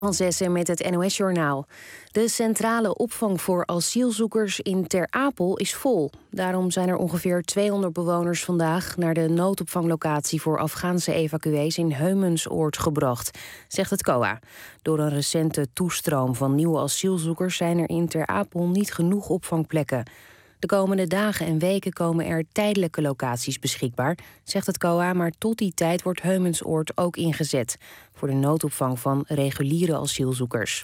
Van Zessen met het NOS-journaal. De centrale opvang voor asielzoekers in Ter Apel is vol. Daarom zijn er ongeveer 200 bewoners vandaag naar de noodopvanglocatie voor Afghaanse evacuees in Heumensoord gebracht, zegt het COA. Door een recente toestroom van nieuwe asielzoekers zijn er in Ter Apel niet genoeg opvangplekken. De komende dagen en weken komen er tijdelijke locaties beschikbaar, zegt het COA, maar tot die tijd wordt Heumensoord ook ingezet voor de noodopvang van reguliere asielzoekers.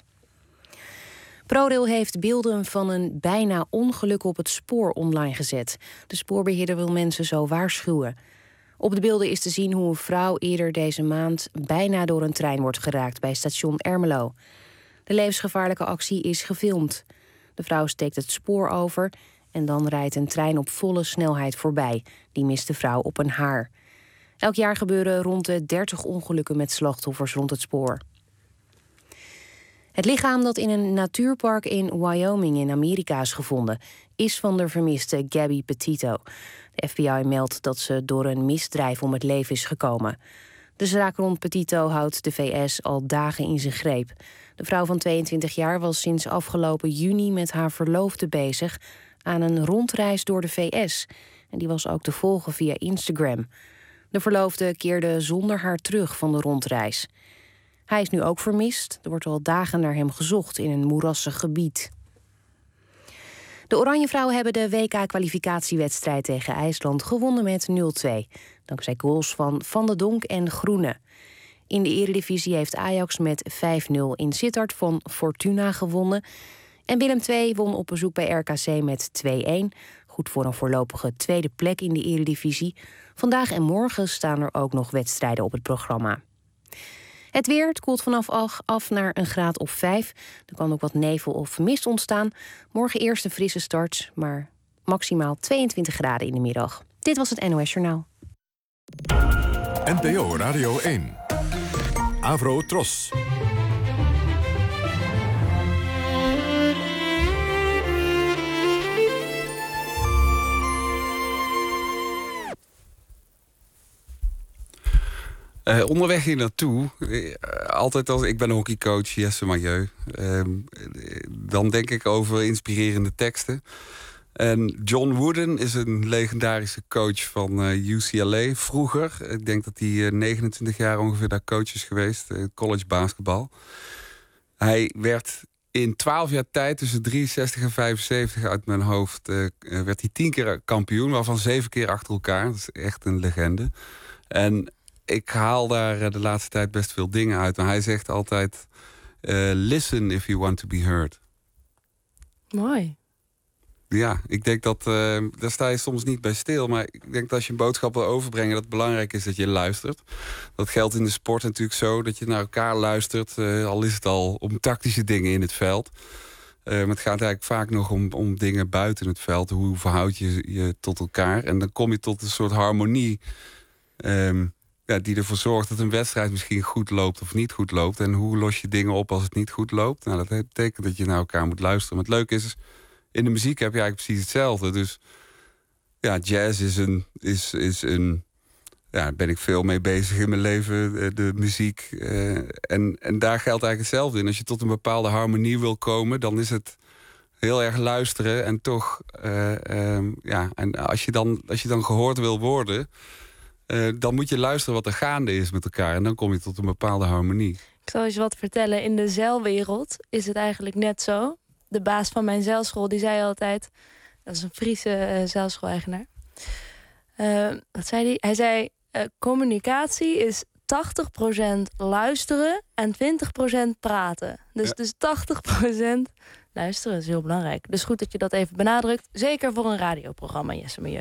ProRail heeft beelden van een bijna ongeluk op het spoor online gezet. De spoorbeheerder wil mensen zo waarschuwen. Op de beelden is te zien hoe een vrouw eerder deze maand bijna door een trein wordt geraakt bij station Ermelo. De levensgevaarlijke actie is gefilmd. De vrouw steekt het spoor over en dan rijdt een trein op volle snelheid voorbij. Die mist de vrouw op een haar. Elk jaar gebeuren rond de 30 ongelukken met slachtoffers rond het spoor. Het lichaam dat in een natuurpark in Wyoming in Amerika is gevonden is van de vermiste Gabby Petito. De FBI meldt dat ze door een misdrijf om het leven is gekomen. De zaak rond Petito houdt de VS al dagen in zijn greep. De vrouw van 22 jaar was sinds afgelopen juni met haar verloofde bezig aan een rondreis door de VS. En die was ook te volgen via Instagram. De verloofde keerde zonder haar terug van de rondreis. Hij is nu ook vermist. Er wordt al dagen naar hem gezocht in een moerassig gebied. De Oranjevrouwen hebben de WK-kwalificatiewedstrijd tegen IJsland gewonnen met 0-2. Dankzij goals van Van der Donk en Groene. In de Eredivisie heeft Ajax met 5-0 in Sittard van Fortuna gewonnen. En Willem II won op bezoek bij RKC met 2-1. Goed voor een voorlopige tweede plek in de Eredivisie. Vandaag en morgen staan er ook nog wedstrijden op het programma. Het weer, het koelt vanaf af naar een graad of 5. Er kan ook wat nevel of mist ontstaan. Morgen eerst een frisse start, maar maximaal 22 graden in de middag. Dit was het NOS Journaal. NPO Radio 1. Avro Tros. Onderweg hier naartoe, altijd als ik ben hockeycoach Jesse Majeu, dan denk ik over inspirerende teksten. En John Wooden is een legendarische coach van UCLA vroeger. Ik denk dat hij 29 jaar ongeveer daar coach is geweest, college basketbal. Hij werd in 12 jaar tijd, tussen 63 en 75 uit mijn hoofd, werd hij 10 keer kampioen, waarvan 7 keer achter elkaar. Dat is echt een legende. En ik haal daar de laatste tijd best veel dingen uit. Maar hij zegt altijd, listen if you want to be heard. Mooi. Ja, ik denk dat, daar sta je soms niet bij stil. Maar ik denk dat als je een boodschap wil overbrengen, dat het belangrijk is dat je luistert. Dat geldt in de sport natuurlijk zo, dat je naar elkaar luistert. Al is het al om tactische dingen in het veld. Maar het gaat eigenlijk vaak nog om dingen buiten het veld. Hoe verhoud je je tot elkaar? En dan kom je tot een soort harmonie die ervoor zorgt dat een wedstrijd misschien goed loopt of niet goed loopt. En hoe los je dingen op als het niet goed loopt? Nou, dat betekent dat je naar elkaar moet luisteren. Maar het leuke is, in de muziek heb je eigenlijk precies hetzelfde. Dus ja, jazz is een ja, ben ik veel mee bezig in mijn leven, de muziek. En daar geldt eigenlijk hetzelfde in. Als je tot een bepaalde harmonie wil komen, dan is het heel erg luisteren. En toch, en als je dan gehoord wil worden, dan moet je luisteren wat er gaande is met elkaar. En dan kom je tot een bepaalde harmonie. Ik zal je wat vertellen. In de zeilwereld is het eigenlijk net zo. De baas van mijn zeilschool, die zei altijd, dat is een Friese zeilschool-eigenaar. Wat zei hij? Hij zei, communicatie is 80% luisteren en 20% praten. Dus 80% luisteren is heel belangrijk. Dus goed dat je dat even benadrukt. Zeker voor een radioprogramma, Jesse Majeu.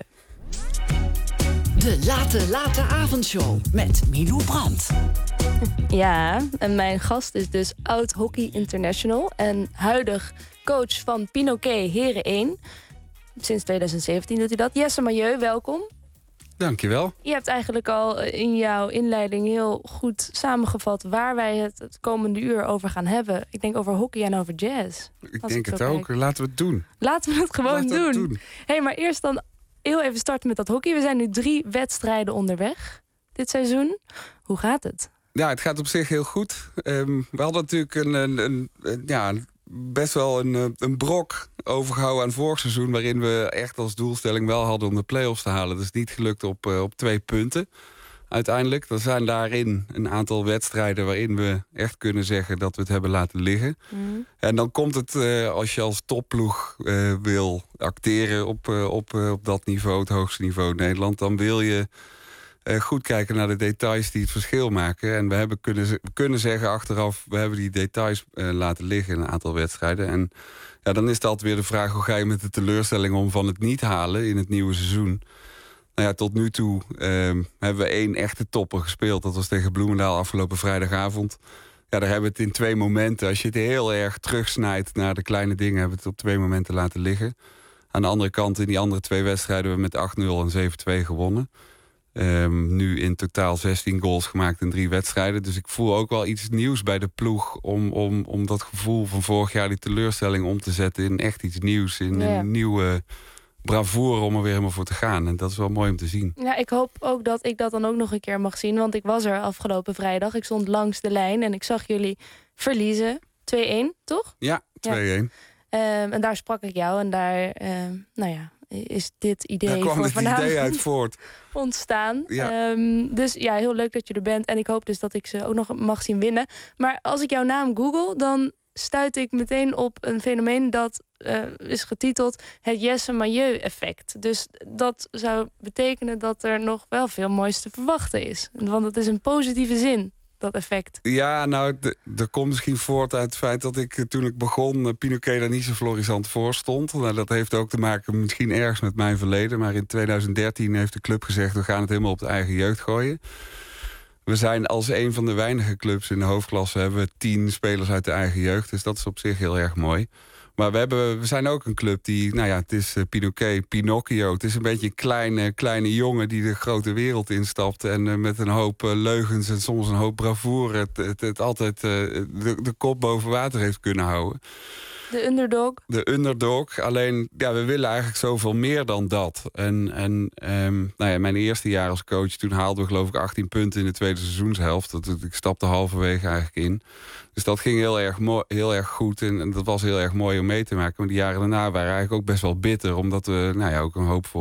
De late avondshow met Milou Brandt. Ja, en mijn gast is dus oud Hockey International en huidig coach van Pinoquet Heren 1. Sinds 2017 doet hij dat. Jesse Majeu, welkom. Dankjewel. Je hebt eigenlijk al in jouw inleiding heel goed samengevat waar wij het komende uur over gaan hebben. Ik denk over hockey en over jazz. Ik denk het ook. Laten we het doen. Laten we het gewoon doen. Hey, maar eerst dan heel even starten met dat hockey. We zijn nu 3 wedstrijden onderweg dit seizoen. Hoe gaat het? Ja, het gaat op zich heel goed. We hadden natuurlijk best wel een brok overgehouden aan vorig seizoen, waarin we echt als doelstelling wel hadden om de play-offs te halen. Dat is niet gelukt op 2 punten. Uiteindelijk, er zijn daarin een aantal wedstrijden waarin we echt kunnen zeggen dat we het hebben laten liggen. En dan komt het, als je als topploeg wil acteren op dat niveau, het hoogste niveau in Nederland, dan wil je goed kijken naar de details die het verschil maken. En we hebben kunnen zeggen achteraf, we hebben die details laten liggen in een aantal wedstrijden. En ja, dan is het altijd weer de vraag, hoe ga je met de teleurstelling om van het niet halen in het nieuwe seizoen? Nou ja, tot nu toe hebben we 1 echte topper gespeeld. Dat was tegen Bloemendaal afgelopen vrijdagavond. Ja, daar hebben we het in 2 momenten. Als je het heel erg terugsnijdt naar de kleine dingen, hebben we het op 2 momenten laten liggen. Aan de andere kant, in die andere 2 wedstrijden hebben we met 8-0 en 7-2 gewonnen. Nu in totaal 16 goals gemaakt in 3 wedstrijden. Dus ik voel ook wel iets nieuws bij de ploeg om dat gevoel van vorig jaar, die teleurstelling, om te zetten in echt iets nieuws. In een nieuwe bravoure om er weer helemaal voor te gaan. En dat is wel mooi om te zien. Ja, ik hoop ook dat ik dat dan ook nog een keer mag zien. Want ik was er afgelopen vrijdag. Ik stond langs de lijn en ik zag jullie verliezen. 2-1, toch? Ja, 2-1. En daar sprak ik jou. En daar, is dit idee daar kwam voor het vanavond idee uit voort. ontstaan. Ja. Dus ja, heel leuk dat je er bent. En ik hoop dus dat ik ze ook nog mag zien winnen. Maar als ik jouw naam google, dan stuit ik meteen op een fenomeen dat is getiteld het Jesse Majeu-effect. Dus dat zou betekenen dat er nog wel veel moois te verwachten is. Want het is een positieve zin, dat effect. Ja, nou, dat komt misschien voort uit het feit dat ik toen ik begon Pinoquet daar niet zo florissant voor stond. Nou, dat heeft ook te maken misschien ergens met mijn verleden. Maar in 2013 heeft de club gezegd, we gaan het helemaal op de eigen jeugd gooien. We zijn als een van de weinige clubs in de hoofdklasse, hebben we 10 spelers uit de eigen jeugd. Dus dat is op zich heel erg mooi. Maar we zijn ook een club die, nou ja, het is Pinoquet, Pinocchio. Het is een beetje een kleine jongen die de grote wereld instapt. En met een hoop leugens en soms een hoop bravoure het altijd de kop boven water heeft kunnen houden. De underdog. De underdog. Alleen, ja, we willen eigenlijk zoveel meer dan dat. En mijn eerste jaar als coach, toen haalden we geloof ik 18 punten in de tweede seizoenshelft. Ik stapte halverwege eigenlijk in. Dus dat ging heel erg goed. En dat was heel erg mooi om mee te maken. Maar die jaren daarna waren eigenlijk ook best wel bitter. Omdat we ook een hoop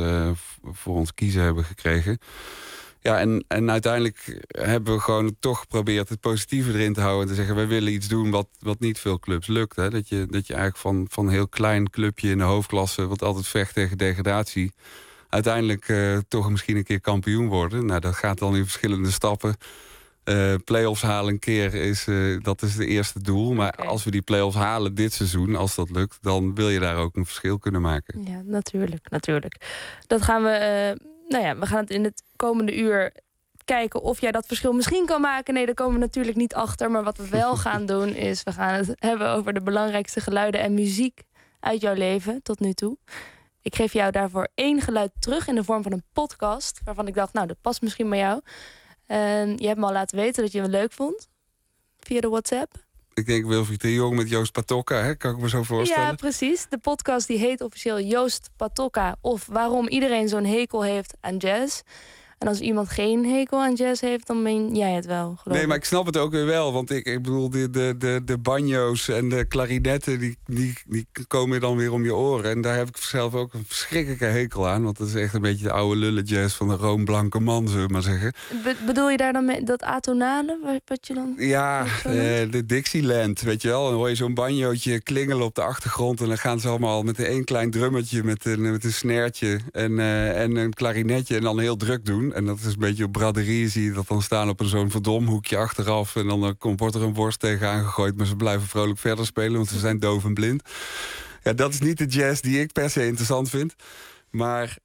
voor ons kiezen hebben gekregen. Ja, en uiteindelijk hebben we gewoon toch geprobeerd het positieve erin te houden. En te zeggen, wij willen iets doen wat niet veel clubs lukt. Hè? Dat je eigenlijk van een heel klein clubje in de hoofdklasse, wat altijd vecht tegen degradatie, uiteindelijk toch misschien een keer kampioen worden. Nou, dat gaat dan in verschillende stappen. Play-offs halen een keer, dat is het eerste doel. Maar als we die play-offs halen dit seizoen, als dat lukt, dan wil je daar ook een verschil kunnen maken. Ja, natuurlijk. Dat gaan we... we gaan het in het komende uur kijken of jij dat verschil misschien kan maken. Nee, daar komen we natuurlijk niet achter. Maar wat we wel gaan doen is, we gaan het hebben over de belangrijkste geluiden en muziek uit jouw leven tot nu toe. Ik geef jou daarvoor 1 geluid terug in de vorm van een podcast, waarvan ik dacht, nou, dat past misschien bij jou. En je hebt me al laten weten dat je me leuk vond via de WhatsApp. Ik denk Wilfried de Jong met Joost Patokka, hè? Kan ik me zo voorstellen? Ja, precies. De podcast die heet officieel Joost Patokka, of Waarom iedereen zo'n hekel heeft aan jazz. En als iemand geen hekel aan jazz heeft, dan meen jij het wel, geloof ik. Nee, maar ik snap het ook weer wel. Want ik bedoel, de banjo's en de klarinetten, die komen dan weer om je oren. En daar heb ik zelf ook een verschrikkelijke hekel aan. Want dat is echt een beetje de oude lullen jazz van de roomblanke man, zullen we maar zeggen. Bedoel je daar dan mee dat atonale, wat je dan... Ja, de Dixieland, weet je wel. Dan hoor je zo'n banjootje klingelen op de achtergrond. En dan gaan ze allemaal met een klein drummetje, met een snaartje en een klarinetje. En dan heel druk doen. En dat is een beetje op braderie, zie je dat dan staan op zo'n verdomhoekje achteraf. En dan wordt er een worst tegenaan gegooid, maar ze blijven vrolijk verder spelen, want ze zijn doof en blind. Ja, dat is niet de jazz die ik per se interessant vind. Maar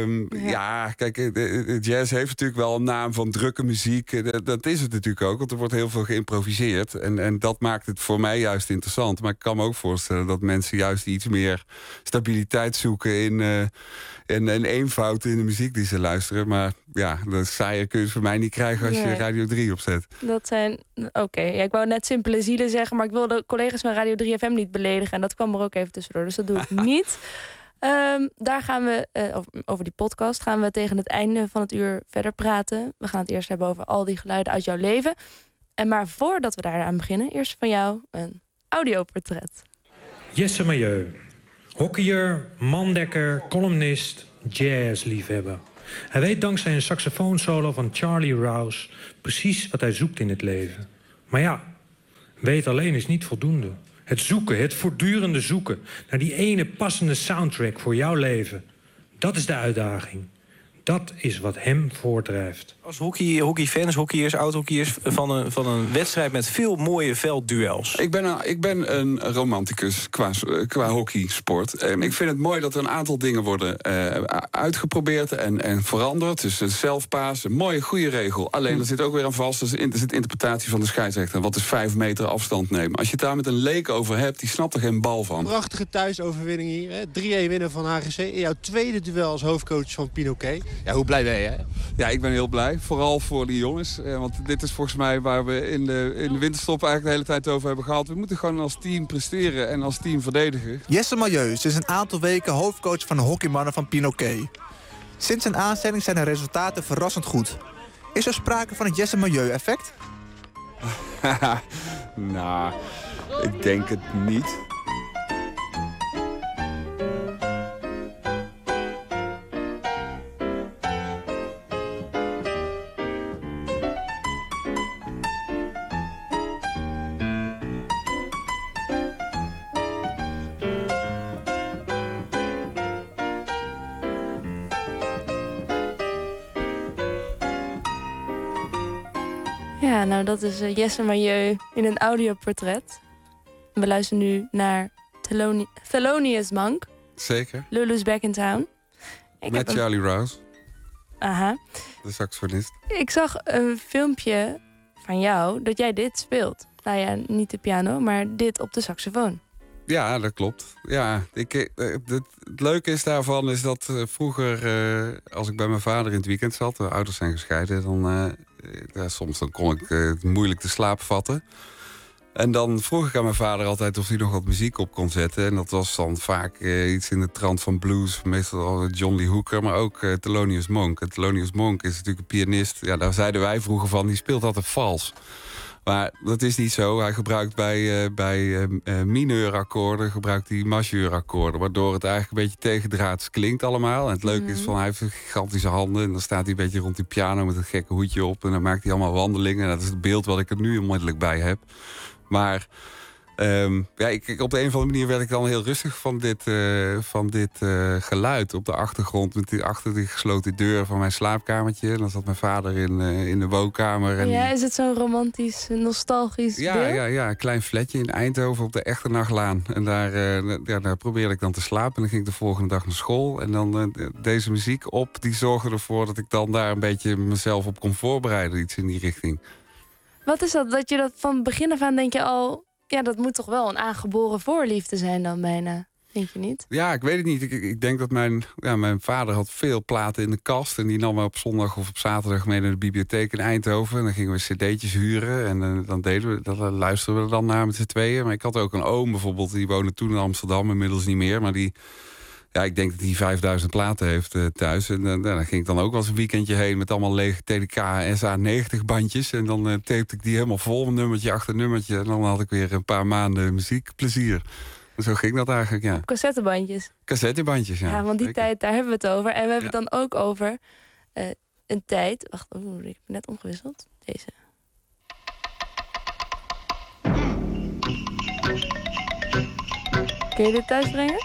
kijk, de jazz heeft natuurlijk wel een naam van drukke muziek. Dat is het natuurlijk ook, want er wordt heel veel geïmproviseerd. En dat maakt het voor mij juist interessant. Maar ik kan me ook voorstellen dat mensen juist iets meer stabiliteit zoeken in eenvoud in de muziek die ze luisteren. Maar ja, dat saaie kun je voor mij niet krijgen als je Radio 3 opzet. Dat zijn... Oké, ja, ik wou net simpele zielen zeggen, maar ik wil de collega's van Radio 3 FM niet beledigen. En dat kwam er ook even tussendoor, dus dat doe ik niet. Daar gaan we, over die podcast, gaan we tegen het einde van het uur verder praten. We gaan het eerst hebben over al die geluiden uit jouw leven. Maar voordat we daar aan beginnen, eerst van jou een audioportret. Jesse Majeu. Hockeyer, mandekker, columnist, jazzliefhebber. Hij weet dankzij een saxofoonsolo van Charlie Rouse precies wat hij zoekt in het leven. Maar ja, weet alleen is niet voldoende. Het zoeken, het voortdurende zoeken naar die ene passende soundtrack voor jouw leven. Dat is de uitdaging. Dat is wat hem voortdrijft. Als hockeyfans, hockeyers, oud-hockeyers van een wedstrijd met veel mooie veldduels. Ik ben een romanticus qua hockeysport. Ik vind het mooi dat er een aantal dingen worden uitgeprobeerd en veranderd. Dus een zelfpaas, een mooie, goede regel. Alleen er zit ook weer aan vast, er zit interpretatie van de scheidsrechter. Wat is 5 meter afstand nemen? Als je het daar met een leek over hebt, die snapt er geen bal van. Prachtige thuisoverwinning hier. 3-1 winnen van HGC. In jouw tweede duel als hoofdcoach van Pinoquet. Ja, hoe blij ben je? Hè? Ja, ik ben heel blij. Vooral voor die jongens. Want dit is volgens mij waar we in de winterstop eigenlijk de hele tijd over hebben gehad. We moeten gewoon als team presteren en als team verdedigen. Jesse Majeu is een aantal weken hoofdcoach van de hockeymannen van Pinoquet. Sinds zijn aanstelling zijn de resultaten verrassend goed. Is er sprake van het Jesse Majeu-effect? Nou, ik denk het niet. Ja, nou dat is Jesse Majeu in een audioportret. We luisteren nu naar Thelonious Monk. Zeker. Lulu's Back in Town. Met Charlie Rouse. Aha. De saxofonist. Ik zag een filmpje van jou dat jij dit speelt. Nou ja, niet de piano, maar dit op de saxofoon. Ja, dat klopt. Ja, het leuke is daarvan is dat vroeger, als ik bij mijn vader in het weekend zat, de ouders zijn gescheiden, dan soms kon ik het moeilijk te slaap vatten. En dan vroeg ik aan mijn vader altijd of hij nog wat muziek op kon zetten. En dat was dan vaak iets in de trant van blues, meestal John Lee Hooker, maar ook Thelonious Monk. En Thelonious Monk is natuurlijk een pianist. Ja, daar zeiden wij vroeger van, die speelt altijd vals. Maar dat is niet zo. Hij gebruikt bij mineurakkoorden gebruikt hij majeurakkoorden, waardoor het eigenlijk een beetje tegendraads klinkt allemaal. En het leuke is van hij heeft gigantische handen en dan staat hij een beetje rond die piano met een gekke hoedje op en dan maakt hij allemaal wandelingen. En dat is het beeld wat ik er nu onmiddellijk bij heb. Maar op de een of andere manier werd ik dan heel rustig van dit geluid op de achtergrond. Achter die gesloten deur van mijn slaapkamertje. En dan zat mijn vader in de woonkamer. En ja, is het zo'n romantisch, nostalgisch beeld? Ja, een klein flatje in Eindhoven op de Echternachlaan. En daar probeerde ik dan te slapen. En dan ging ik de volgende dag naar school. En dan deze muziek op, die zorgde ervoor dat ik dan daar een beetje mezelf op kon voorbereiden. Iets in die richting. Wat is dat je dat van begin af aan denk je al, ja, dat moet toch wel een aangeboren voorliefde zijn dan bijna, denk je niet? Ja, ik weet het niet. Ik denk dat mijn vader had veel platen in de kast. En die nam we op zondag of op zaterdag mee naar de bibliotheek in Eindhoven. En dan gingen we cd'tjes huren. En dan luisterden we er dan naar met z'n tweeën. Maar ik had ook een oom bijvoorbeeld, die woonde toen in Amsterdam, inmiddels niet meer. Maar ik denk dat hij 5000 platen heeft thuis. En daar ging ik dan ook wel eens een weekendje heen met allemaal lege TDK SA90 bandjes. En dan tapte ik die helemaal vol, nummertje achter nummertje. En dan had ik weer een paar maanden muziekplezier. En zo ging dat eigenlijk, ja. Cassettebandjes. Cassettebandjes, ja. Ja, want die zeker. tijd, daar hebben we het over. En we hebben het dan ook over een tijd. Wacht, ik heb net omgewisseld. Deze. Kun je dit thuis brengen?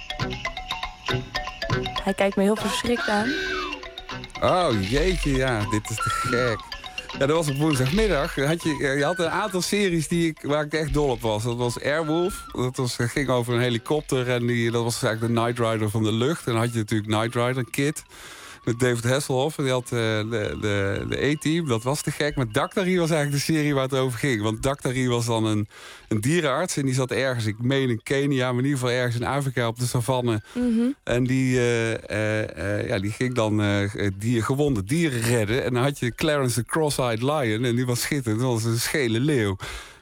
Hij kijkt me heel verschrikt aan. Oh, jeetje, ja. Dit is te gek. Ja, dat was op woensdagmiddag. Je had een aantal series waar ik echt dol op was. Dat was Airwolf. Dat ging over een helikopter. En dat was eigenlijk de Knight Rider van de lucht. En dan had je natuurlijk Knight Rider, Kid. Met David Hasselhoff. En die had de A-Team. Dat was te gek. Maar Daktari was eigenlijk de serie waar het over ging. Want Daktari was dan een dierenarts. En die zat ergens, ik meen in Kenia, maar in ieder geval ergens in Afrika op de savanne. Mm-hmm. En die ging dan gewonde dieren redden. En dan had je Clarence the Cross-Eyed Lion. En die was schitterend. Dat was een schele leeuw.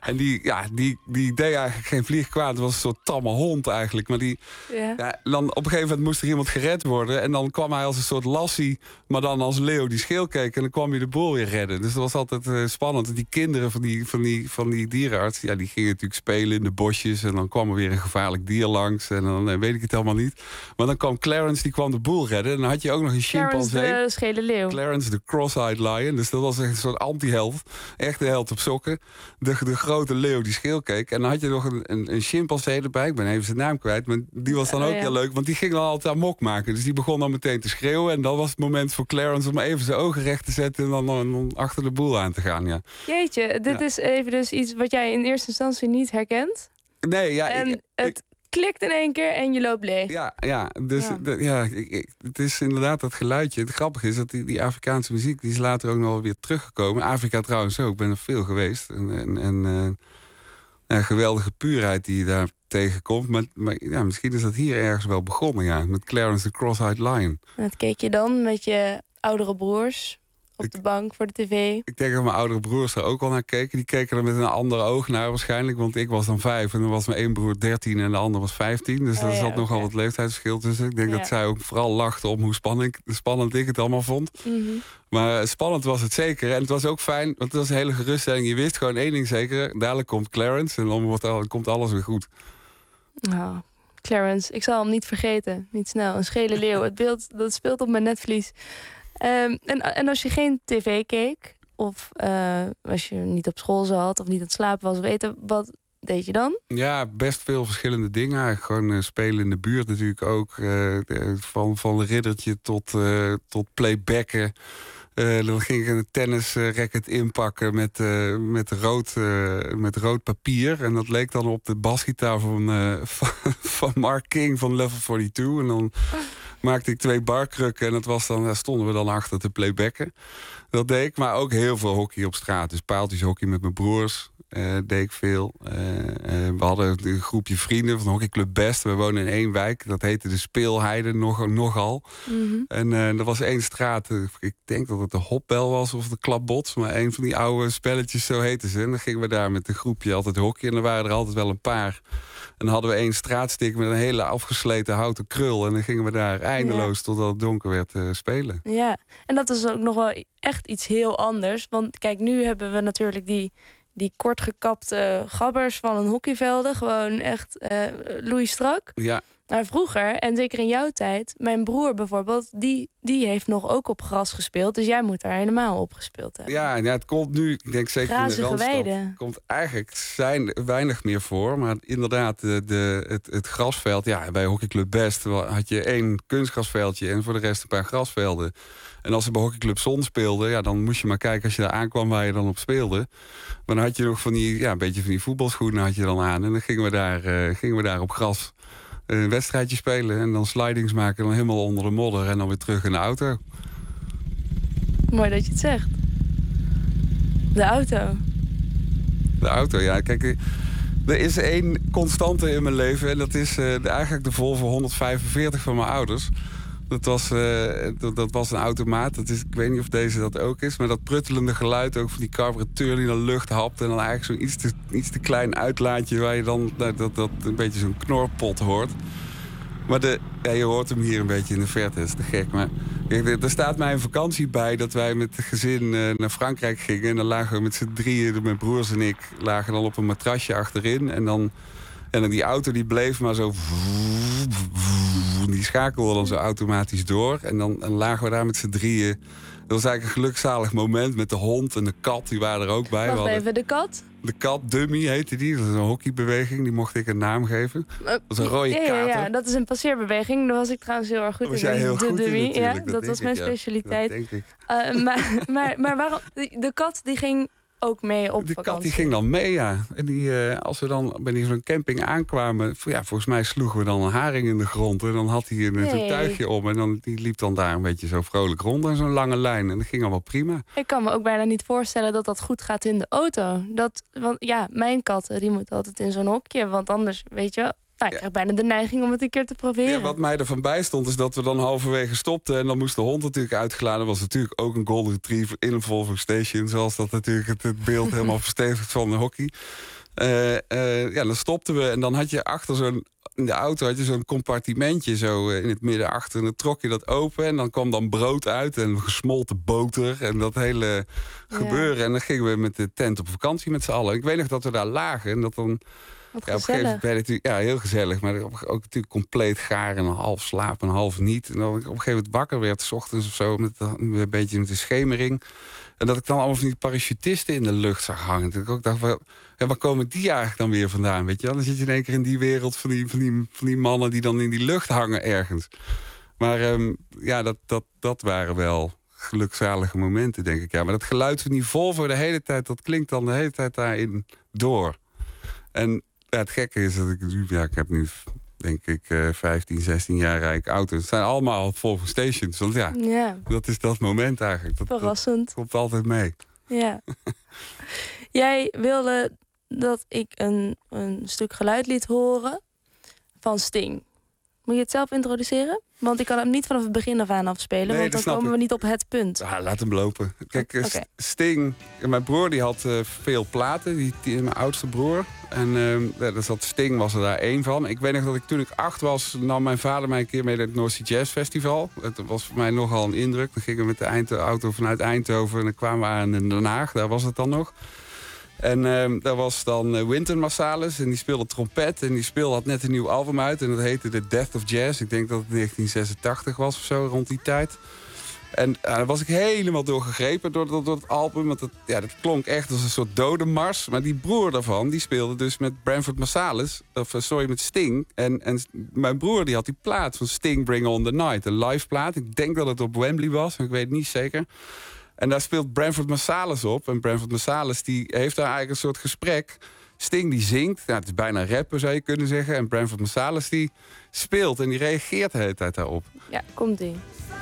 En die deed eigenlijk geen vlieg kwaad. Het was een soort tamme hond eigenlijk. Maar dan op een gegeven moment moest er iemand gered worden. En dan kwam hij als een soort lassie, maar dan als leeuw die scheel keek. En dan kwam hij de boel weer redden. Dus dat was altijd spannend. En die kinderen van die dierenarts, die gingen natuurlijk spelen in de bosjes. En dan kwam er weer een gevaarlijk dier langs. En dan weet ik het helemaal niet. Maar dan kwam Clarence, die kwam de boel redden. En dan had je ook nog een chimpansee. Clarence de schele leeuw. Clarence de cross-eyed lion. Dus dat was echt een soort anti-held. Echte held op sokken. De grote leeuw die scheel keek. En dan had je nog een chimpansee erbij. Ik ben even zijn naam kwijt. Maar die was dan ook heel leuk. Want die ging dan altijd amok maken. Dus die begon dan meteen te schreeuwen. En dat was het moment voor Clarence om even zijn ogen recht te zetten. En dan achter de boel aan te gaan. Ja. Jeetje, dit is even dus iets wat jij in eerste instantie niet herkent. Nee, ja. En het klikt in één keer en je loopt leeg. Dus het is inderdaad dat geluidje. Het grappige is dat die Afrikaanse muziek, die is later ook nog wel weer teruggekomen. Afrika trouwens ook, ik ben er veel geweest. En geweldige puurheid die je daar tegenkomt. Maar misschien is dat hier ergens wel begonnen, met Clarence the Cross-Eyed Lion. En dat keek je dan met je oudere broers op de bank voor de tv? Ik denk dat mijn oudere broers er ook al naar keken. Die keken er met een ander oog naar waarschijnlijk. Want ik was dan 5 en dan was mijn één broer 13 en de ander was 15. Dus er zat nogal wat leeftijdsverschil tussen. Ik denk dat zij ook vooral lachten om hoe spannend ik het allemaal vond. Mm-hmm. Maar spannend was het zeker. En het was ook fijn, want het was een hele geruststelling. Je wist gewoon één ding zeker. Dadelijk komt Clarence en dan komt alles weer goed. Oh, Clarence, ik zal hem niet vergeten. Niet snel. Een schele leeuw. Het beeld dat speelt op mijn netvlies. En als je geen tv keek, of als je niet op school zat of niet aan het slapen was, wat deed je dan? Ja, best veel verschillende dingen. Eigenlijk gewoon spelen in de buurt natuurlijk ook. Van riddertje tot playbacken. Dan ging ik een tennisracket inpakken met rood papier. En dat leek dan op de basgitaar van Mark King van Level 42. En dan maakte ik 2 barkrukken en dat was dan, daar stonden we dan achter te playbacken. Dat deed ik, maar ook heel veel hockey op straat. Dus paaltjeshockey met mijn broers deed ik veel. We hadden een groepje vrienden van hockeyclub Best. We woonden in 1 wijk, dat heette de Speelheide nogal. Mm-hmm. En er was 1 straat, ik denk dat het de Hopbel was of de Klapbots. Maar een van die oude spelletjes, zo heten ze. En dan gingen we daar met een groepje altijd hockey. En er waren er altijd wel een paar. En dan hadden we 1 straatstik met een hele afgesleten houten krul. En dan gingen we daar eindeloos totdat het donker werd spelen. Ja, en dat is ook nog wel echt iets heel anders. Want kijk, nu hebben we natuurlijk die kortgekapte gabbers van een hockeyvelden. Gewoon echt loeistrak. Ja. Maar vroeger, en zeker in jouw tijd, mijn broer bijvoorbeeld, die heeft nog ook op gras gespeeld. Dus jij moet daar helemaal op gespeeld hebben. Ja, het komt nu, ik denk zeker grazige in de Randstad, weiden. Komt eigenlijk weinig meer voor. Maar inderdaad, het grasveld, bij hockeyclub Best had je 1 kunstgrasveldje en voor de rest een paar grasvelden. En als ze bij hockeyclub Zon speelden, dan moest je maar kijken als je daar aankwam waar je dan op speelde. Maar dan had je nog een beetje van die voetbalschoenen had je dan aan. En dan gingen we daar op gras een wedstrijdje spelen en dan slidings maken, dan helemaal onder de modder en dan weer terug in de auto. Mooi dat je het zegt. De auto. De auto, ja. Kijk, er is 1 constante in mijn leven en dat is eigenlijk de Volvo 145 van mijn ouders. Dat was een automaat. Ik weet niet of deze dat ook is. Maar dat pruttelende geluid ook van die carburateur die dan lucht hapt. En dan eigenlijk zo'n iets te klein uitlaatje waar je dan dat een beetje zo'n knorpot hoort. Maar je hoort hem hier een beetje in de verte. Dat is te gek. Maar er staat mij een vakantie bij dat wij met het gezin naar Frankrijk gingen. En dan lagen we met z'n drieën, mijn broers en ik, lagen dan op een matrasje achterin. En dan die auto die bleef maar zo. Die schakelde dan zo automatisch door. En dan lagen we daar met z'n drieën. Dat was eigenlijk een gelukzalig moment met de hond en de kat. Die waren er ook bij. Wacht even, de kat? De kat, Dummy heette die. Dat is een hockeybeweging. Die mocht ik een naam geven. Dat was een rode kater. Ja, dat is een passeerbeweging. Daar was ik trouwens heel erg goed in. Was jij heel goed Dummy. In, ja, dat was mijn specialiteit. Dat denk ik. Maar waarom? De kat die ging ook mee op de vakantie? Kat die ging dan mee, ja. En als we dan bij zo'n camping aankwamen, volgens mij sloegen we dan een haring in de grond. En dan had hij een tuigje om. En die liep dan daar een beetje zo vrolijk rond aan zo'n lange lijn. En dat ging allemaal prima. Ik kan me ook bijna niet voorstellen dat dat goed gaat in de auto. Want mijn katten, die moeten altijd in zo'n hokje. Want anders, weet je, ik krijg bijna de neiging om het een keer te proberen. Ja, wat mij ervan bij stond is dat we dan halverwege stopten. En dan moest de hond natuurlijk uitgeladen. Dat was natuurlijk ook een golden retriever in een Volvo Station. Zoals dat natuurlijk het beeld helemaal verstevigt van de hockey. Dan stopten we en dan had je achter in de auto had je zo'n compartimentje zo in het midden achter. En dan trok je dat open en dan kwam dan brood uit en gesmolten boter en dat hele gebeuren. En dan gingen we met de tent op vakantie met z'n allen. Ik weet nog dat we daar lagen en dat dan... Wat op een gegeven moment ben je natuurlijk, heel gezellig, maar ook natuurlijk compleet gaar en half slaap en half niet. En dan op een gegeven moment wakker werd, 's ochtends of zo, een beetje met de schemering. En dat ik dan allemaal van die parachutisten in de lucht zag hangen. Dat ik ook dacht, waar komen die eigenlijk dan weer vandaan? Weet je wel? Dan zit je in één keer in die wereld van die mannen die dan in die lucht hangen ergens. Maar dat waren wel gelukzalige momenten, denk ik. Ja, maar dat geluid van die Volvo de hele tijd, dat klinkt dan de hele tijd daarin door. En het gekke is dat ik heb nu, denk ik, 15, 16 jaar rijd auto's. Het zijn allemaal Volvo Stations. Want dat is dat moment eigenlijk. Verrassend. Dat komt altijd mee. Ja. Jij wilde dat ik een stuk geluid liet horen van Sting. Moet je het zelf introduceren? Want ik kan hem niet vanaf het begin af aan afspelen. Want dan komen we niet op het punt. Ja, laat hem lopen. Kijk, Sting... Mijn broer die had veel platen. Die is mijn oudste broer. En Sting was er daar één van. Ik weet nog dat toen ik 8 was... nam mijn vader mij een keer mee naar het North Sea Jazz Festival. Het was voor mij nogal een indruk. Dan gingen we met de auto vanuit Eindhoven... en dan kwamen we aan in Den Haag. Daar was het dan nog. En daar was dan Wynton Marsalis en die speelde trompet. En die had net een nieuw album uit en dat heette The Death of Jazz. Ik denk dat het 1986 was of zo, rond die tijd. En daar was ik helemaal doorgegrepen door het album. Want dat klonk echt als een soort dodemars. Maar die broer daarvan, die speelde dus met Branford Marsalis. Met Sting. En mijn broer die had die plaat van Sting, Bring On The Night. Een live plaat. Ik denk dat het op Wembley was, maar ik weet het niet zeker. En daar speelt Branford Marsalis op. En Branford Marsalis die heeft daar eigenlijk een soort gesprek. Sting die zingt. Nou, het is bijna rapper zou je kunnen zeggen. En Branford Marsalis die speelt en die reageert de hele tijd daarop. Ja, komt-ie.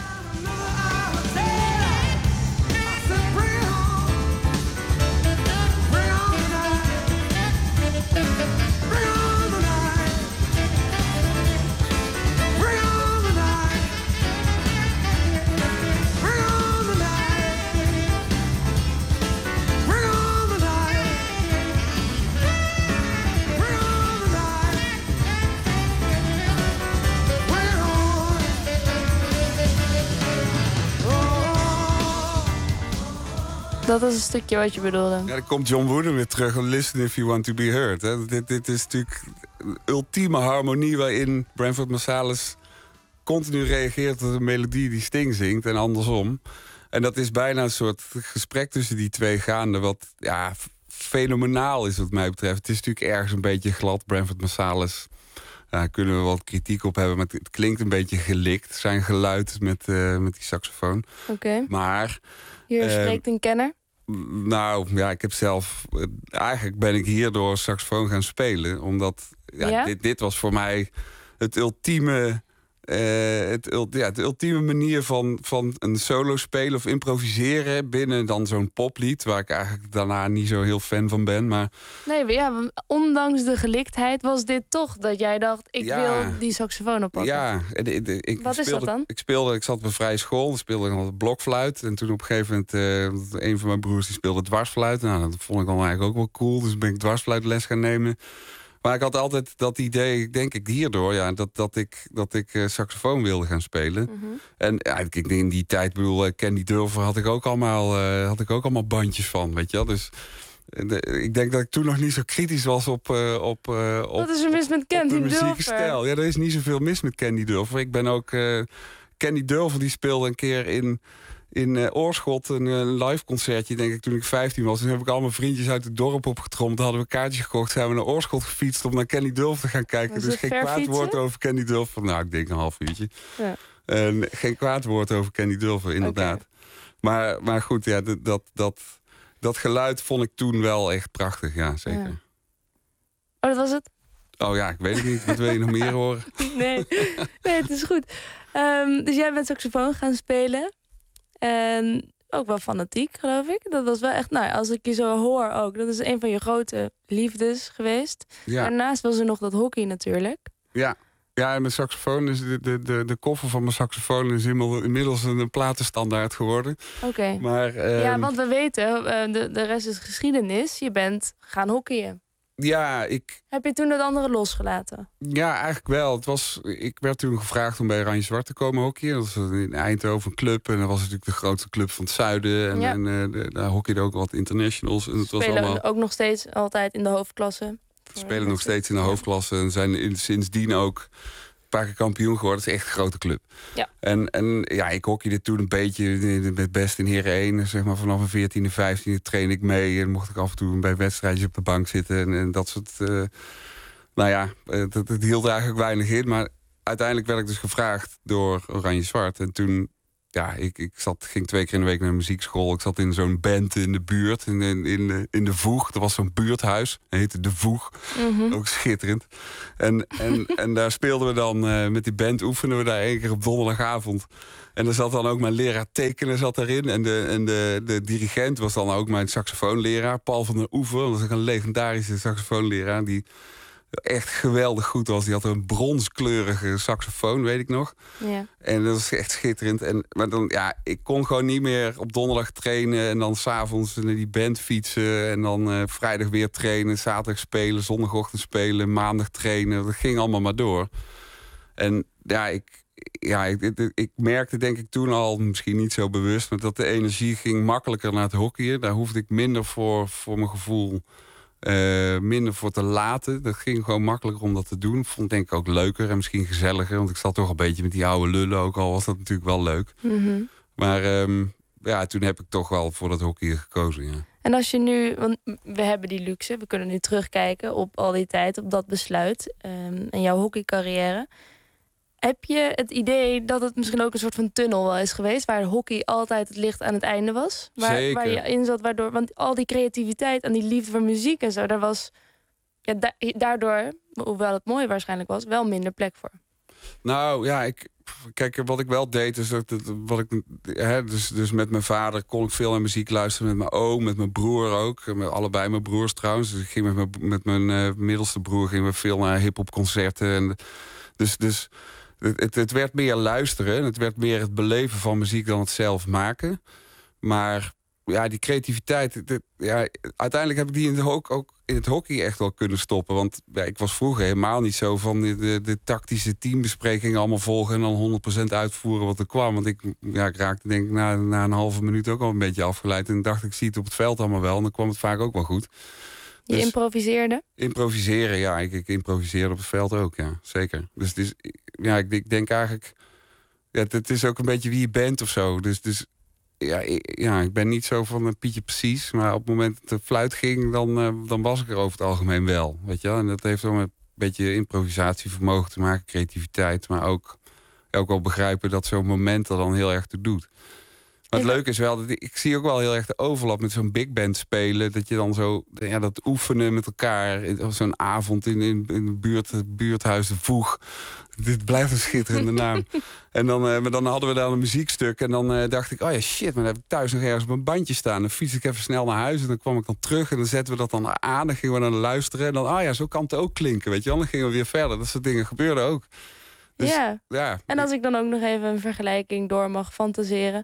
Dat is een stukje wat je bedoelde. Ja, dan komt John Wooden weer terug. Listen if you want to be heard. Hè. Dit is natuurlijk een ultieme harmonie waarin Branford Marsalis continu reageert op de melodie die Sting zingt en andersom. En dat is bijna een soort gesprek tussen die twee gaande wat fenomenaal is wat mij betreft. Het is natuurlijk ergens een beetje glad. Branford Marsalis, daar kunnen we wat kritiek op hebben. Maar het klinkt een beetje gelikt, zijn geluid met die saxofoon. Oké. Maar hier spreekt een kenner. Nou, ja, ik heb zelf... Eigenlijk ben ik hierdoor saxofoon gaan spelen. Omdat dit was voor mij het ultieme... de ultieme manier van een solo spelen of improviseren binnen dan zo'n poplied, waar ik eigenlijk daarna niet zo heel fan van ben. Maar ondanks de geliktheid was dit toch dat jij dacht, ik wil die saxofoon oppakken. Ja, wat is dat dan? Ik zat op een vrije school, speelde ik blokfluit. En toen op een gegeven moment, een van mijn broers die speelde dwarsfluit. Nou, dat vond ik dan eigenlijk ook wel cool. Dus ben ik dwarsfluitles gaan nemen. Maar ik had altijd dat idee, denk ik hierdoor, dat ik saxofoon wilde gaan spelen. Mm-hmm. En in die tijd, Candy Dulfer had ik ook allemaal bandjes van, weet je wel. Dus ik denk dat ik toen nog niet zo kritisch was op wat is er mis met Candy Dulfer? Ja, er is niet zoveel mis met Candy Dulfer. Ik ben ook... Candy Dulfer die speelde een keer in Oorschot een live concertje, denk ik, toen ik 15 was. Toen heb ik allemaal vriendjes uit het dorp opgetrommeld. Hadden we kaartjes gekocht, zijn we naar Oorschot gefietst om naar Candy Dulfer te gaan kijken. Dus geen kwaad woord over Candy Dulfer. Nou, ik denk een half uurtje. Ja. Geen kwaad woord over Candy Dulfer, inderdaad. Okay. Maar goed, ja, dat geluid vond ik toen wel echt prachtig, ja, zeker. Ja. Oh, dat was het? Oh ja, ik weet het niet. Wat wil je nog meer horen? Nee, het is goed. Dus jij bent saxofoon gaan spelen. En ook wel fanatiek, geloof ik. Dat was wel echt, als ik je zo hoor ook, dat is een van je grote liefdes geweest. Ja. Daarnaast was er nog dat hockey natuurlijk. Ja. Ja, en mijn saxofoon is de koffer van mijn saxofoon is inmiddels een platenstandaard geworden. Oké. Maar ja, want we weten, de rest is geschiedenis. Je bent gaan hockeyen. ja, Heb je toen het andere losgelaten? Ja, eigenlijk wel. Ik werd toen gevraagd om bij Oranje Zwart te komen hockeyen. Dat was in Eindhoven een club. En dat was natuurlijk de grootste club van het zuiden. En, Ja. daar hockeyden ook wat internationals. En het was Spelen allemaal... ook nog steeds altijd in de hoofdklasse. spelen nog steeds in de hoofdklasse. En zijn sindsdien ook een paar keer kampioen geworden. Het is echt een grote club. Ja. En ja, ik hockeyde toen een beetje met best in Heren 1. Zeg maar vanaf mijn 14e, 15e train ik mee. En mocht ik af en toe bij wedstrijdjes op de bank zitten. En dat soort... het hield eigenlijk weinig in. Maar uiteindelijk werd ik dus gevraagd door Oranje Zwart. En toen... Ja, ik ging 2 keer in de week naar de muziekschool. Ik zat in zo'n band in de buurt, in de Voeg. Dat was zo'n buurthuis, dat heette De Voeg. Mhm. Ook schitterend. En daar speelden we dan, met die band oefenen we daar 1 keer op donderdagavond. En er zat dan ook mijn leraar tekenen zat daarin. En de dirigent was dan ook mijn saxofoonleraar, Paul van der Oever. Dat was ook een legendarische saxofoonleraar die echt geweldig goed was. Die had een bronskleurige saxofoon, weet ik nog. Ja. En dat was echt schitterend. Maar dan, ja, ik kon gewoon niet meer op donderdag trainen en dan 's avonds naar die band fietsen en dan vrijdag weer trainen, zaterdag spelen, zondagochtend spelen, maandag trainen. Dat ging allemaal maar door. En ik merkte denk ik toen al, misschien niet zo bewust, maar dat de energie ging makkelijker naar het hockeyen. Daar hoefde ik minder voor mijn gevoel minder voor te laten. Dat ging gewoon makkelijker om dat te doen. Vond denk ik ook leuker en misschien gezelliger. Want ik zat toch een beetje met die oude lullen. Ook al was dat natuurlijk wel leuk. Mm-hmm. Maar toen heb ik toch wel voor dat hockey gekozen. Ja. En als je nu, want we hebben die luxe, we kunnen nu terugkijken op al die tijd, op dat besluit en jouw hockeycarrière. Heb je het idee dat het misschien ook een soort van tunnel wel is geweest, waar hockey altijd het licht aan het einde was? Waar je in zat, waardoor, want al die creativiteit en die liefde voor muziek en zo, daar was daardoor, hoewel het mooi waarschijnlijk was, wel minder plek voor. Nou ja, kijk, wat ik wel deed is dus met mijn vader kon ik veel naar muziek luisteren, met mijn oom, met mijn broer ook, met allebei mijn broers trouwens. Dus ik ging met mijn middelste broer gingen we veel naar hip-hop concerten en dus het werd meer luisteren en het werd meer het beleven van muziek dan het zelf maken. Maar ja, die creativiteit, uiteindelijk heb ik die ook in het hockey echt wel kunnen stoppen. Want ik was vroeger helemaal niet zo van de tactische teambesprekingen allemaal volgen en dan 100% uitvoeren wat er kwam. Want ik raakte denk ik na een halve minuut ook al een beetje afgeleid. En dacht ik zie het op het veld allemaal wel. En dan kwam het vaak ook wel goed. Je improviseerde? Improviseren, ja. Ik improviseerde op het veld ook, ja. Zeker. Dus ik denk eigenlijk... Ja, het is ook een beetje wie je bent of zo. Dus ik ben niet zo van een Pietje precies. Maar op het moment dat de fluit ging, dan was ik er over het algemeen wel. Weet je wel? En dat heeft wel met een beetje improvisatievermogen te maken, creativiteit. Maar ook wel begrijpen dat zo'n moment er dan heel erg toe doet. Maar het leuke is wel, dat ik zie ook wel heel erg de overlap met zo'n big band spelen. Dat je dan zo, dat oefenen met elkaar. Zo'n avond in het buurthuis De Voeg. Dit blijft een schitterende naam. En dan hadden we daar een muziekstuk. En dan dacht ik, oh ja, shit, maar dan heb ik thuis nog ergens op een bandje staan. Dan fiets ik even snel naar huis en dan kwam ik dan terug. En dan zetten we dat dan aan, dan gingen we dan luisteren. En dan, zo kan het ook klinken, weet je wel. Dan gingen we weer verder. Dat soort dingen gebeurden ook. Dus, ja. En als ik dan ook nog even een vergelijking door mag fantaseren.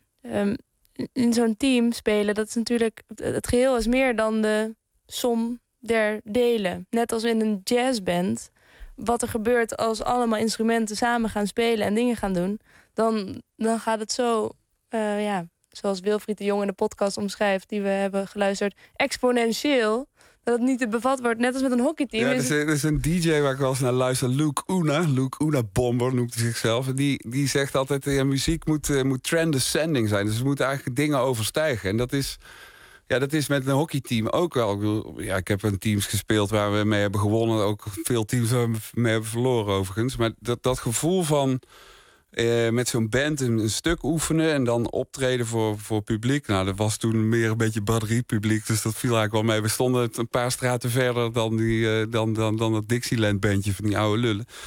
In zo'n team spelen, dat is natuurlijk, het geheel is meer dan de som der delen. Net als in een jazzband. Wat er gebeurt als allemaal instrumenten samen gaan spelen en dingen gaan doen, dan gaat het zo, zoals Wilfried de Jong in de podcast omschrijft, die we hebben geluisterd, exponentieel. Dat het niet te bevat wordt, net als met een hockeyteam. Ja, er is een DJ waar ik wel eens naar luister, Luke Una Bomber noemt hij zichzelf. En die zegt altijd, muziek moet trend-descending zijn. Dus we moeten eigenlijk dingen overstijgen. En dat is met een hockeyteam ook wel. Ik heb in teams gespeeld waar we mee hebben gewonnen. Ook veel teams waar we mee hebben verloren overigens. Maar dat gevoel van met zo'n band een stuk oefenen en dan optreden voor publiek. Nou, dat was toen meer een beetje braderiepubliek, dus dat viel eigenlijk wel mee. We stonden een paar straten verder dan dat Dixieland bandje van die oude lullen.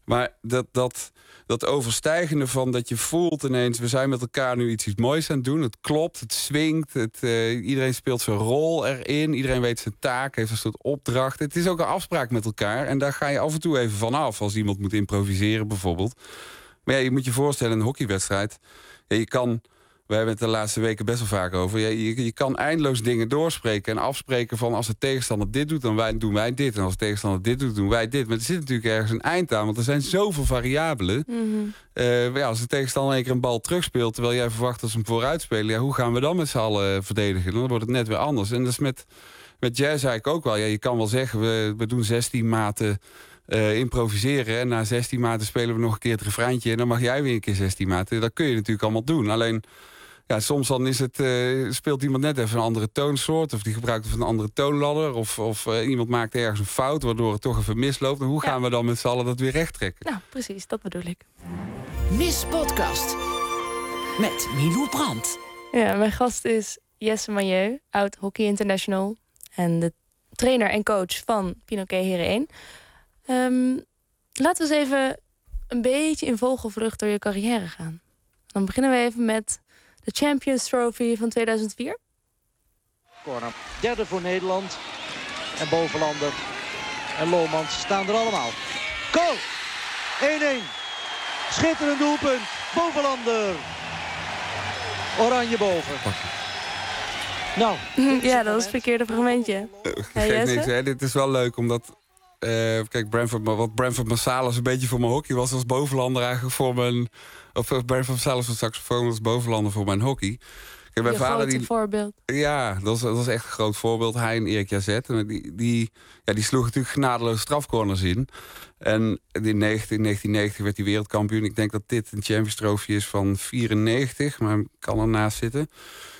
Maar dat overstijgende van dat je voelt ineens... we zijn met elkaar nu iets moois aan het doen. Het klopt, het swingt. Iedereen speelt zijn rol erin. Iedereen weet zijn taak, heeft een soort opdracht. Het is ook een afspraak met elkaar. En daar ga je af en toe even van af. Als iemand moet improviseren bijvoorbeeld. Maar ja, je moet je voorstellen, een hockeywedstrijd... Ja, je kan... We hebben het de laatste weken best wel vaak over. Je kan eindeloos dingen doorspreken en afspreken van... als de tegenstander dit doet, dan doen wij dit. En als de tegenstander dit doet, doen wij dit. Maar er zit natuurlijk ergens een eind aan, want er zijn zoveel variabelen. Als de tegenstander een keer een bal terugspeelt... terwijl jij verwacht dat ze hem vooruit spelen... Ja, hoe gaan we dan met z'n allen verdedigen? Dan wordt het net weer anders. En dat is met jazz eigenlijk ook wel. Ja, je kan wel zeggen, we doen 16 maten... improviseren en na 16 maten spelen we nog een keer het refreintje... en dan mag jij weer een keer 16 maten. Dat kun je natuurlijk allemaal doen. Alleen, ja, soms dan is het, speelt iemand net even een andere toonsoort... of die gebruikt even een andere toonladder... of iemand maakt ergens een fout, waardoor het toch even misloopt. En hoe gaan we dan met z'n allen dat weer recht trekken? Nou, precies, dat bedoel ik. Miss Podcast met Milou Brandt. Ja, mijn gast is Jesse Mailleu, oud Hockey International... en de trainer en coach van Pinoquet Heren 1... laten we eens even een beetje in vogelvlucht door je carrière gaan. Dan beginnen we even met de Champions Trophy van 2004. Corner. Derde voor Nederland. En Bovenlander en Lohmans staan er allemaal. Goal! 1-1. Schitterend doelpunt. Bovenlander. Oranje boven. Nou. Ja, dat is het verkeerde fragmentje. Geeft niks, hè? Dit is wel leuk, omdat... kijk, Branford Marsalis een beetje voor mijn hockey was als Bovenlander eigenlijk voor mijn... Of Branford Marsalis van saxofoon als Bovenlander voor mijn hockey. Kijk, mijn vader voorbeeld. Ja, dat is echt een groot voorbeeld. Hij en Erik Jazet. En die sloeg natuurlijk genadeloos strafcorners in. En in 1990 werd hij wereldkampioen. Ik denk dat dit een Champions Trophy is van 94, maar kan ernaast zitten.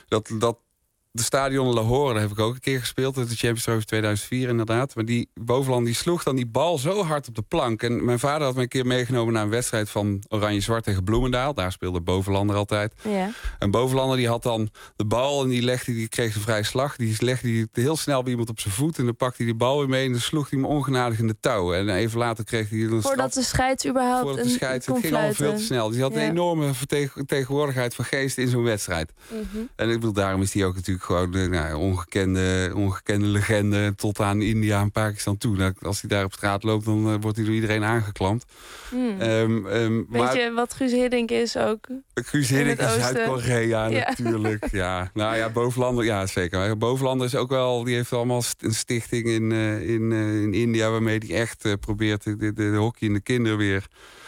De stadion Lahore, daar heb ik ook een keer gespeeld. Dat is de Champions Trophy 2004 inderdaad. Maar die Bovenland die sloeg dan die bal zo hard op de plank. En mijn vader had me een keer meegenomen naar een wedstrijd van Oranje-Zwart tegen Bloemendaal. Daar speelde Bovenlander altijd. Ja. En Bovenlander die had dan de bal en die kreeg een vrije slag. Die legde hij heel snel bij iemand op zijn voet. En dan pakte hij de bal weer mee en dan sloeg hij hem ongenadig in de touw. En even later kreeg hij een Voordat de scheids überhaupt Voordat de scheids, het ging allemaal veel te snel. Dus hij had een enorme tegenwoordigheid van geest in zo'n wedstrijd. En ik bedoel, daarom is hij ook natuurlijk gewoon ongekende legende tot aan India en Pakistan toe. Als hij daar op straat loopt, dan wordt hij door iedereen aangeklampt. Weet je wat Guus Hiddink is ook? Guus Hiddink is Zuid-Korea natuurlijk. Ja. Nou ja, Bovenlander, ja zeker. Bovenlander is ook wel, die heeft allemaal een stichting in India waarmee die echt probeert de hockey en de kinderen weer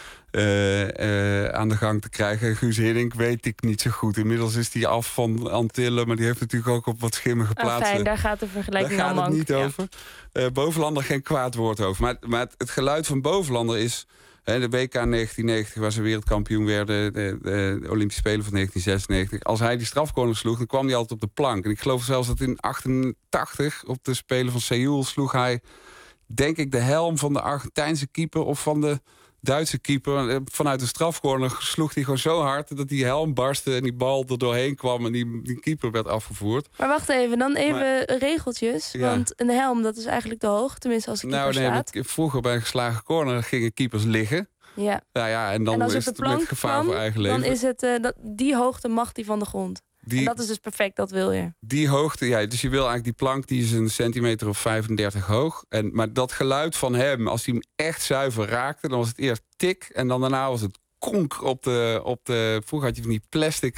aan de gang te krijgen. Guus Hiddink weet ik niet zo goed. Inmiddels is hij af van Antillen, maar die heeft natuurlijk ook op wat schimmige plaatsen. Fijn, daar gaat de vergelijking allemaal. Daar gaat het niet over. Bovenlander geen kwaad woord over. Maar het geluid van Bovenlander is... de WK 1990, waar ze wereldkampioen werden, de Olympische Spelen van 1996. Als hij die strafcorner sloeg, dan kwam hij altijd op de plank. En ik geloof zelfs dat in 1988, op de Spelen van Seoul, sloeg hij, denk ik, de helm van de Argentijnse keeper of van de Duitse keeper. Vanuit de strafcorner sloeg hij gewoon zo hard dat die helm barstte en die bal er doorheen kwam en die keeper werd afgevoerd. Maar wacht even, dan even regeltjes. Ja. Want een helm, dat is eigenlijk te hoog, tenminste als de keeper staat. Vroeger bij een geslagen corner gingen keepers liggen. Ja. En dan is het met gevaar voor eigen leven. Dan is het, die hoogte mag die van de grond. En dat is dus perfect, dat wil je. Die hoogte, ja, dus je wil eigenlijk die plank, die is een centimeter of 35 hoog. Maar dat geluid van hem, als hij hem echt zuiver raakte, dan was het eerst tik en dan daarna was het konk op de vroeger had je van die plastic,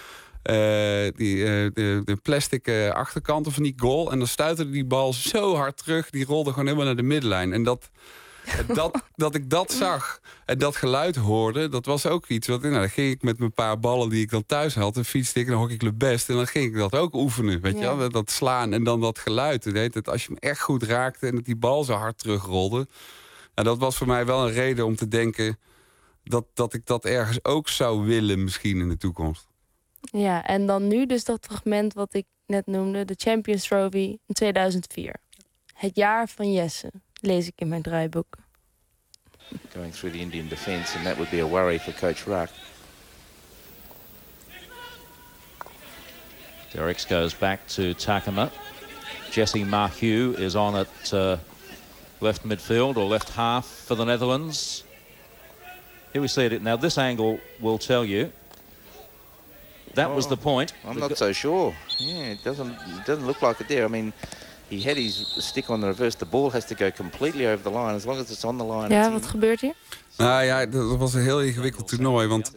de plastic achterkanten van die goal. En dan stuitte die bal zo hard terug, die rolde gewoon helemaal naar de middenlijn. En dat ik dat zag en dat geluid hoorde, dat was ook iets. Dan ging ik met mijn paar ballen die ik dan thuis had, en fietste ik naar Hockeyclub Best. En dan ging ik dat ook oefenen, weet je wel? Dat slaan en dan dat geluid. Als je hem echt goed raakte en dat die bal zo hard terugrolde. Nou, dat was voor mij wel een reden om te denken dat ik dat ergens ook zou willen misschien in de toekomst. Ja, en dan nu dus dat fragment wat ik net noemde, de Champions Trophy in 2004. Het jaar van Jesse. Lees ik in mijn draaiboek. Going through the Indian defence, and that would be a worry for Coach Ruck. Derricks goes back to Takama. Jesse Mailleu is on at left midfield or left half for the Netherlands. Here we see it. Now this angle will tell you that was the point. I'm not so sure. Yeah, it doesn't look like it there. I mean, he had his stick on the reverse. The ball has to go completely over the line. As long as it's on the line. Ja, wat gebeurt hier? Nou ja, dat was een heel ingewikkeld toernooi. Want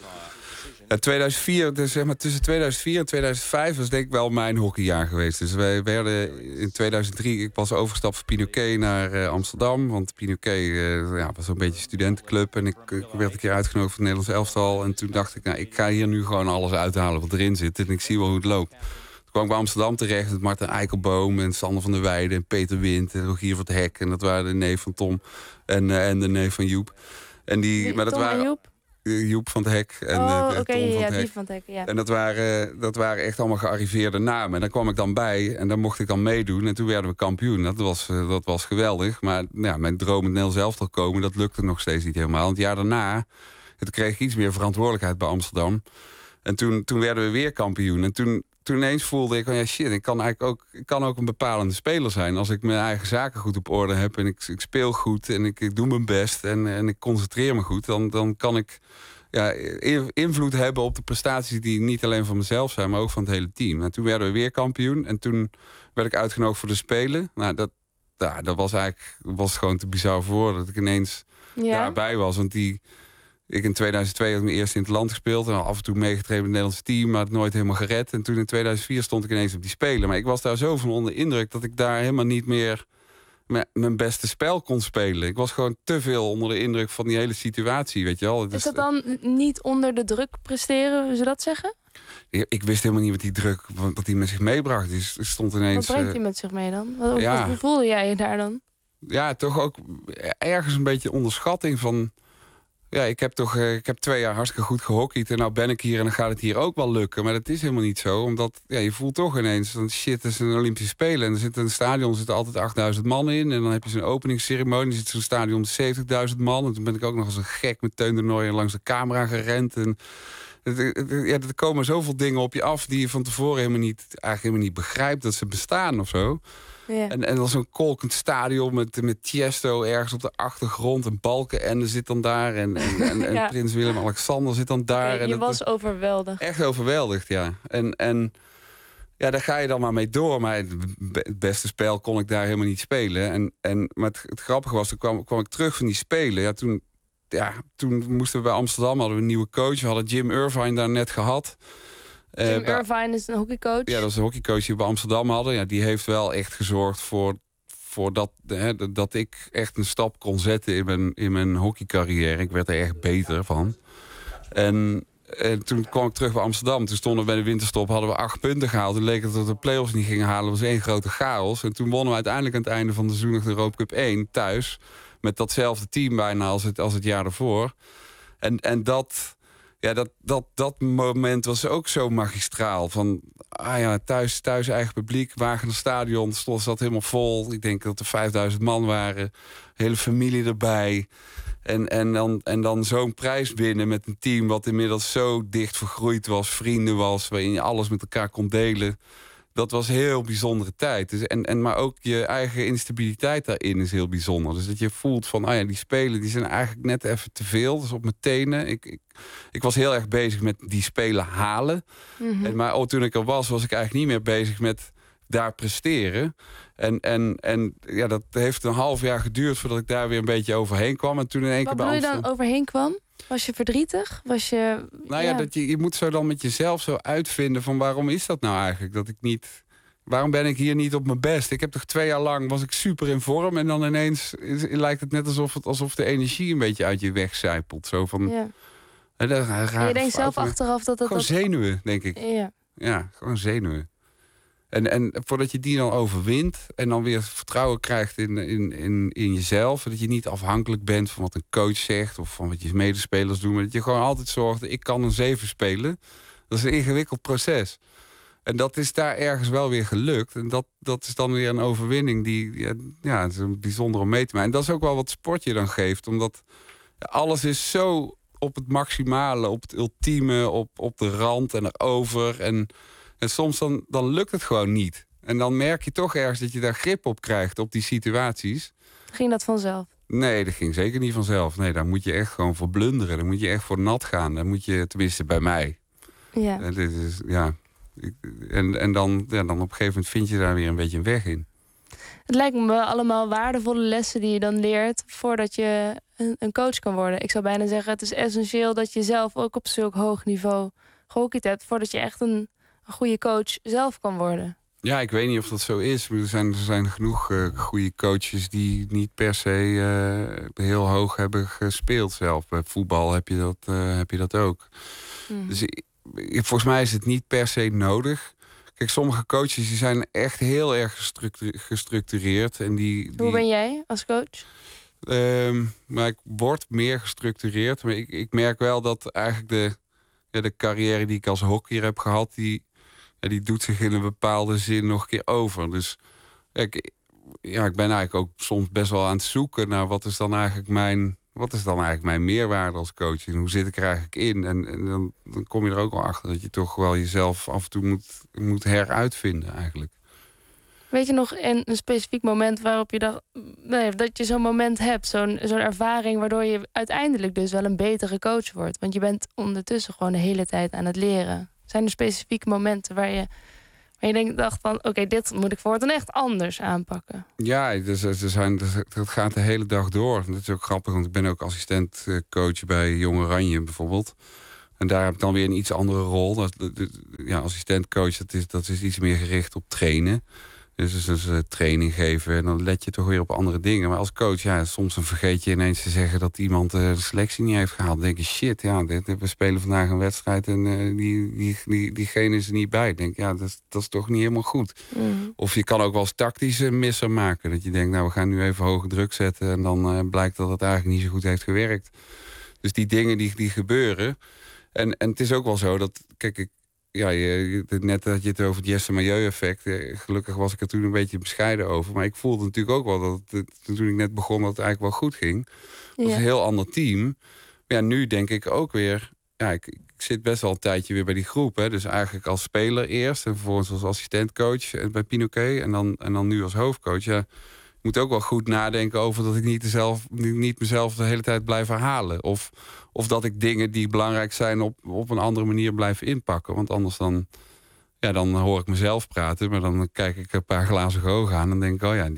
2004, dus zeg maar tussen 2004 en 2005 was denk ik wel mijn hockeyjaar geweest. Dus wij werden in 2003, ik was overgestapt van Pinoquet naar Amsterdam. Want Pinoquet was een beetje een studentenclub. En ik werd een keer uitgenodigd voor het Nederlands elftal. En toen dacht ik, ik ga hier nu gewoon alles uithalen wat erin zit. En ik zie wel hoe het loopt. Toen kwam ik bij Amsterdam terecht met Martin Eikelboom en Sander van der Weijden en Peter Wind en Rogier van het Hek. En dat waren de neef van Tom en de neef van Joep. En maar dat Tom waren en Joep? Joep van het Hek en Tom van die het Hek. van het Hek, ja. En dat waren echt allemaal gearriveerde namen. En daar kwam ik dan bij en daar mocht ik dan meedoen. En toen werden we kampioen. Dat was geweldig. Maar mijn droom in het Nederlands elftal komen, dat lukte nog steeds niet helemaal. Want het jaar daarna kreeg ik iets meer verantwoordelijkheid bij Amsterdam. En toen werden we weer kampioen. En toen ineens voelde ik, ik kan ook een bepalende speler zijn. Als ik mijn eigen zaken goed op orde heb en ik speel goed en ik doe mijn best en ik concentreer me goed, dan kan ik invloed hebben op de prestaties die niet alleen van mezelf zijn, maar ook van het hele team. En toen werden we weer kampioen en toen werd ik uitgenodigd voor de Spelen. Nou, dat was gewoon te bizar voor dat ik ineens daarbij was. Want ik in 2002 had mijn eerste in het land gespeeld en af en toe meegetreden met het Nederlandse team, maar het nooit helemaal gered. En toen in 2004 stond ik ineens op die Spelen. Maar ik was daar zo van onder indruk dat ik daar helemaal niet meer mijn beste spel kon spelen. Ik was gewoon te veel onder de indruk van die hele situatie, weet je wel. Is dat dan niet onder de druk presteren, zou je dat zeggen? Ik wist helemaal niet wat die druk wat die met zich meebracht. Die stond ineens. Wat brengt hij met zich mee dan? Hoe voelde jij je daar dan? Ja, toch ook ergens een beetje onderschatting van. Ja, ik heb 2 jaar hartstikke goed gehockeyd en nou ben ik hier en dan gaat het hier ook wel lukken. Maar dat is helemaal niet zo, omdat je voelt toch ineens van shit, het is een Olympische Spelen. En er zit in een stadion zitten altijd 8000 man in. En dan heb je zo'n openingsceremonie, er zit zo'n stadion 70.000 man. En toen ben ik ook nog als een gek met Teun de Nooijer langs de camera gerend. En er komen zoveel dingen op je af die je van tevoren eigenlijk helemaal niet begrijpt dat ze bestaan of zo. Ja. En dan zo'n kolkend stadion met Tiesto ergens op de achtergrond. En Balkenende zit dan daar. En prins Willem-Alexander zit dan daar. Okay, je was overweldigd. Echt overweldigd, ja. En daar ga je dan maar mee door. Maar het beste spel kon ik daar helemaal niet spelen. Maar het grappige was, toen kwam ik terug van die Spelen. Toen moesten we bij Amsterdam, hadden we een nieuwe coach. We hadden Jim Irvine daar net gehad. Jim Irvine is een hockeycoach? Ja, dat is een hockeycoach die we bij Amsterdam hadden. Ja, die heeft wel echt gezorgd voor dat ik echt een stap kon zetten in mijn hockeycarrière. Ik werd er echt beter van. En toen kwam ik terug bij Amsterdam. Toen stonden we bij de winterstop, hadden we 8 punten gehaald. Toen leek het dat we de play-offs niet gingen halen. Dat was één grote chaos. En toen wonnen we uiteindelijk aan het einde van de seizoen nog de Europa Cup 1 thuis. Met datzelfde team bijna als het jaar ervoor. En dat moment was ook zo magistraal. Van, thuis eigen publiek. Wagener Stadion zat helemaal vol. Ik denk dat er 5000 man waren. Hele familie erbij. En dan zo'n prijs winnen met een team wat inmiddels zo dicht vergroeid was. Vrienden was, waarin je alles met elkaar kon delen. Dat was een heel bijzondere tijd. Dus, maar ook je eigen instabiliteit daarin is heel bijzonder. Dus dat je voelt van, die spelen die zijn eigenlijk net even te veel. Dus op mijn tenen. Ik was heel erg bezig met die spelen halen. Mm-hmm. Maar toen ik er was ik eigenlijk niet meer bezig met daar presteren. Dat heeft een half jaar geduurd voordat ik daar weer een beetje overheen kwam. En toen in één keer Wat bedoel je dan overheen kwam? Was je verdrietig? Was je... dat je moet zo dan met jezelf zo uitvinden van waarom is dat nou eigenlijk? Dat ik niet... Waarom ben ik hier niet op mijn best? Ik heb toch 2 jaar lang was ik super in vorm en dan ineens lijkt het net alsof de energie een beetje uit je weg zijpelt. Zo van... Ja. Je denkt zelf achteraf dat het... Gewoon zenuwen, denk ik. Ja, gewoon zenuwen. En voordat je die dan overwint en dan weer vertrouwen krijgt in jezelf. Dat je niet afhankelijk bent van wat een coach zegt of van wat je medespelers doen. Maar dat je gewoon altijd zorgt, ik kan een 7 spelen. Dat is een ingewikkeld proces. En dat is daar ergens wel weer gelukt. En dat is dan weer een overwinning die, het is een bijzonder om mee te maken. En dat is ook wel wat sport je dan geeft. Omdat alles is zo op het maximale, op het ultieme, op de rand en erover. En soms dan lukt het gewoon niet. En dan merk je toch ergens dat je daar grip op krijgt, op die situaties. Ging dat vanzelf? Nee, dat ging zeker niet vanzelf. Nee, daar moet je echt gewoon voor blunderen. Daar moet je echt voor nat gaan. Daar moet je, tenminste bij mij. Ja. En dan op een gegeven moment vind je daar weer een beetje een weg in. Het lijkt me allemaal waardevolle lessen die je dan leert voordat je een coach kan worden. Ik zou bijna zeggen, het is essentieel dat je zelf ook op zulk hoog niveau gehockeyd hebt voordat je echt een goede coach zelf kan worden. Ja, ik weet niet of dat zo is. Er zijn genoeg goede coaches die niet per se heel hoog hebben gespeeld zelf. Bij voetbal heb je dat ook. Dus volgens mij is het niet per se nodig. Kijk, sommige coaches die zijn echt heel erg gestructureerd. En Hoe ben jij als coach? Maar ik word meer gestructureerd. Maar ik merk wel dat eigenlijk de carrière die ik als hockeyer heb gehad, die doet zich in een bepaalde zin nog een keer over. Dus ik ben eigenlijk ook soms best wel aan het zoeken naar wat is dan eigenlijk mijn meerwaarde als coach? En hoe zit ik er eigenlijk in? En dan kom je er ook wel achter dat je toch wel jezelf af en toe moet heruitvinden eigenlijk. Weet je nog een specifiek moment waarop je dacht, dat je zo'n moment hebt, zo'n ervaring waardoor je uiteindelijk dus wel een betere coach wordt? Want je bent ondertussen gewoon de hele tijd aan het leren. Zijn er specifieke momenten waar je dacht van, oké, dit moet ik voortaan echt anders aanpakken? Ja, dat gaat de hele dag door. Dat is ook grappig, want ik ben ook assistentcoach bij Jong Oranje bijvoorbeeld. En daar heb ik dan weer een iets andere rol. Assistentcoach, dat is iets meer gericht op trainen. Dus training geven en dan let je toch weer op andere dingen. Maar als coach, soms dan vergeet je ineens te zeggen dat iemand de selectie niet heeft gehaald. Dan denk je, shit, we spelen vandaag een wedstrijd en diegene is er niet bij. Ik denk, dat is toch niet helemaal goed. Of je kan ook wel eens tactische misser maken. Dat je denkt, we gaan nu even hoge druk zetten en dan blijkt dat het eigenlijk niet zo goed heeft gewerkt. Dus die dingen die gebeuren. En het is ook wel zo dat, kijk, net dat je het over het Jesse Majeu-effect. Gelukkig was ik er toen een beetje bescheiden over. Maar ik voelde natuurlijk ook wel dat toen ik net begon dat het eigenlijk wel goed ging. Het was een heel ander team. Maar nu denk ik ook weer. Ik zit best wel een tijdje weer bij die groep. Hè. Dus eigenlijk als speler eerst. En vervolgens als assistentcoach bij Pinoquet. En dan nu als hoofdcoach. Ja, ik moet ook wel goed nadenken over dat ik niet mezelf de hele tijd blijf herhalen. Of dat ik dingen die belangrijk zijn op een andere manier blijf inpakken. Want anders dan hoor ik mezelf praten. Maar dan kijk ik een paar glazige ogen aan. En dan denk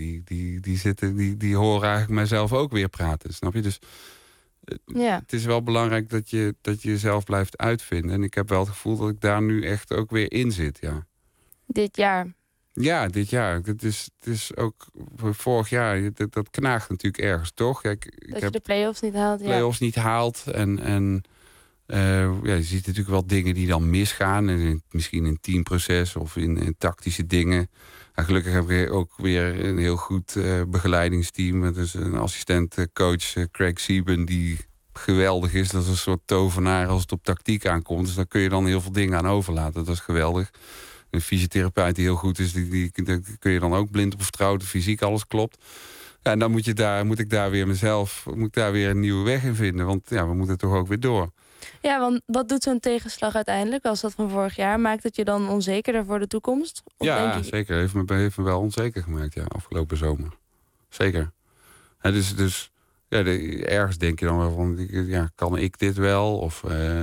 ik, die horen eigenlijk mijzelf ook weer praten. Snap je? Dus het is wel belangrijk dat je jezelf blijft uitvinden. En ik heb wel het gevoel dat ik daar nu echt ook weer in zit, ja. Dit jaar? Ja, dit jaar. Het is ook vorig jaar. Dat knaagt natuurlijk ergens, toch? Kijk, dat je de play-offs niet haalt. Play-offs niet haalt. En je ziet natuurlijk wel dingen die dan misgaan. Misschien in teamproces of in tactische dingen. En gelukkig hebben we ook weer een heel goed begeleidingsteam. Dus een assistent-coach, Craig Sieben, die geweldig is. Dat is een soort tovenaar als het op tactiek aankomt. Dus daar kun je dan heel veel dingen aan overlaten. Dat is geweldig. Een fysiotherapeut die heel goed is, die kun je dan ook blind op vertrouwen. Fysiek, alles klopt. Ja, en dan moet ik daar weer een nieuwe weg in vinden. Want we moeten toch ook weer door. Ja, want wat doet zo'n tegenslag uiteindelijk als dat van vorig jaar? Maakt het je dan onzekerder voor de toekomst? Of denk je... Zeker. Heeft me wel onzeker gemaakt, afgelopen zomer. Zeker. Dus ergens denk je dan wel van, kan ik dit wel? Of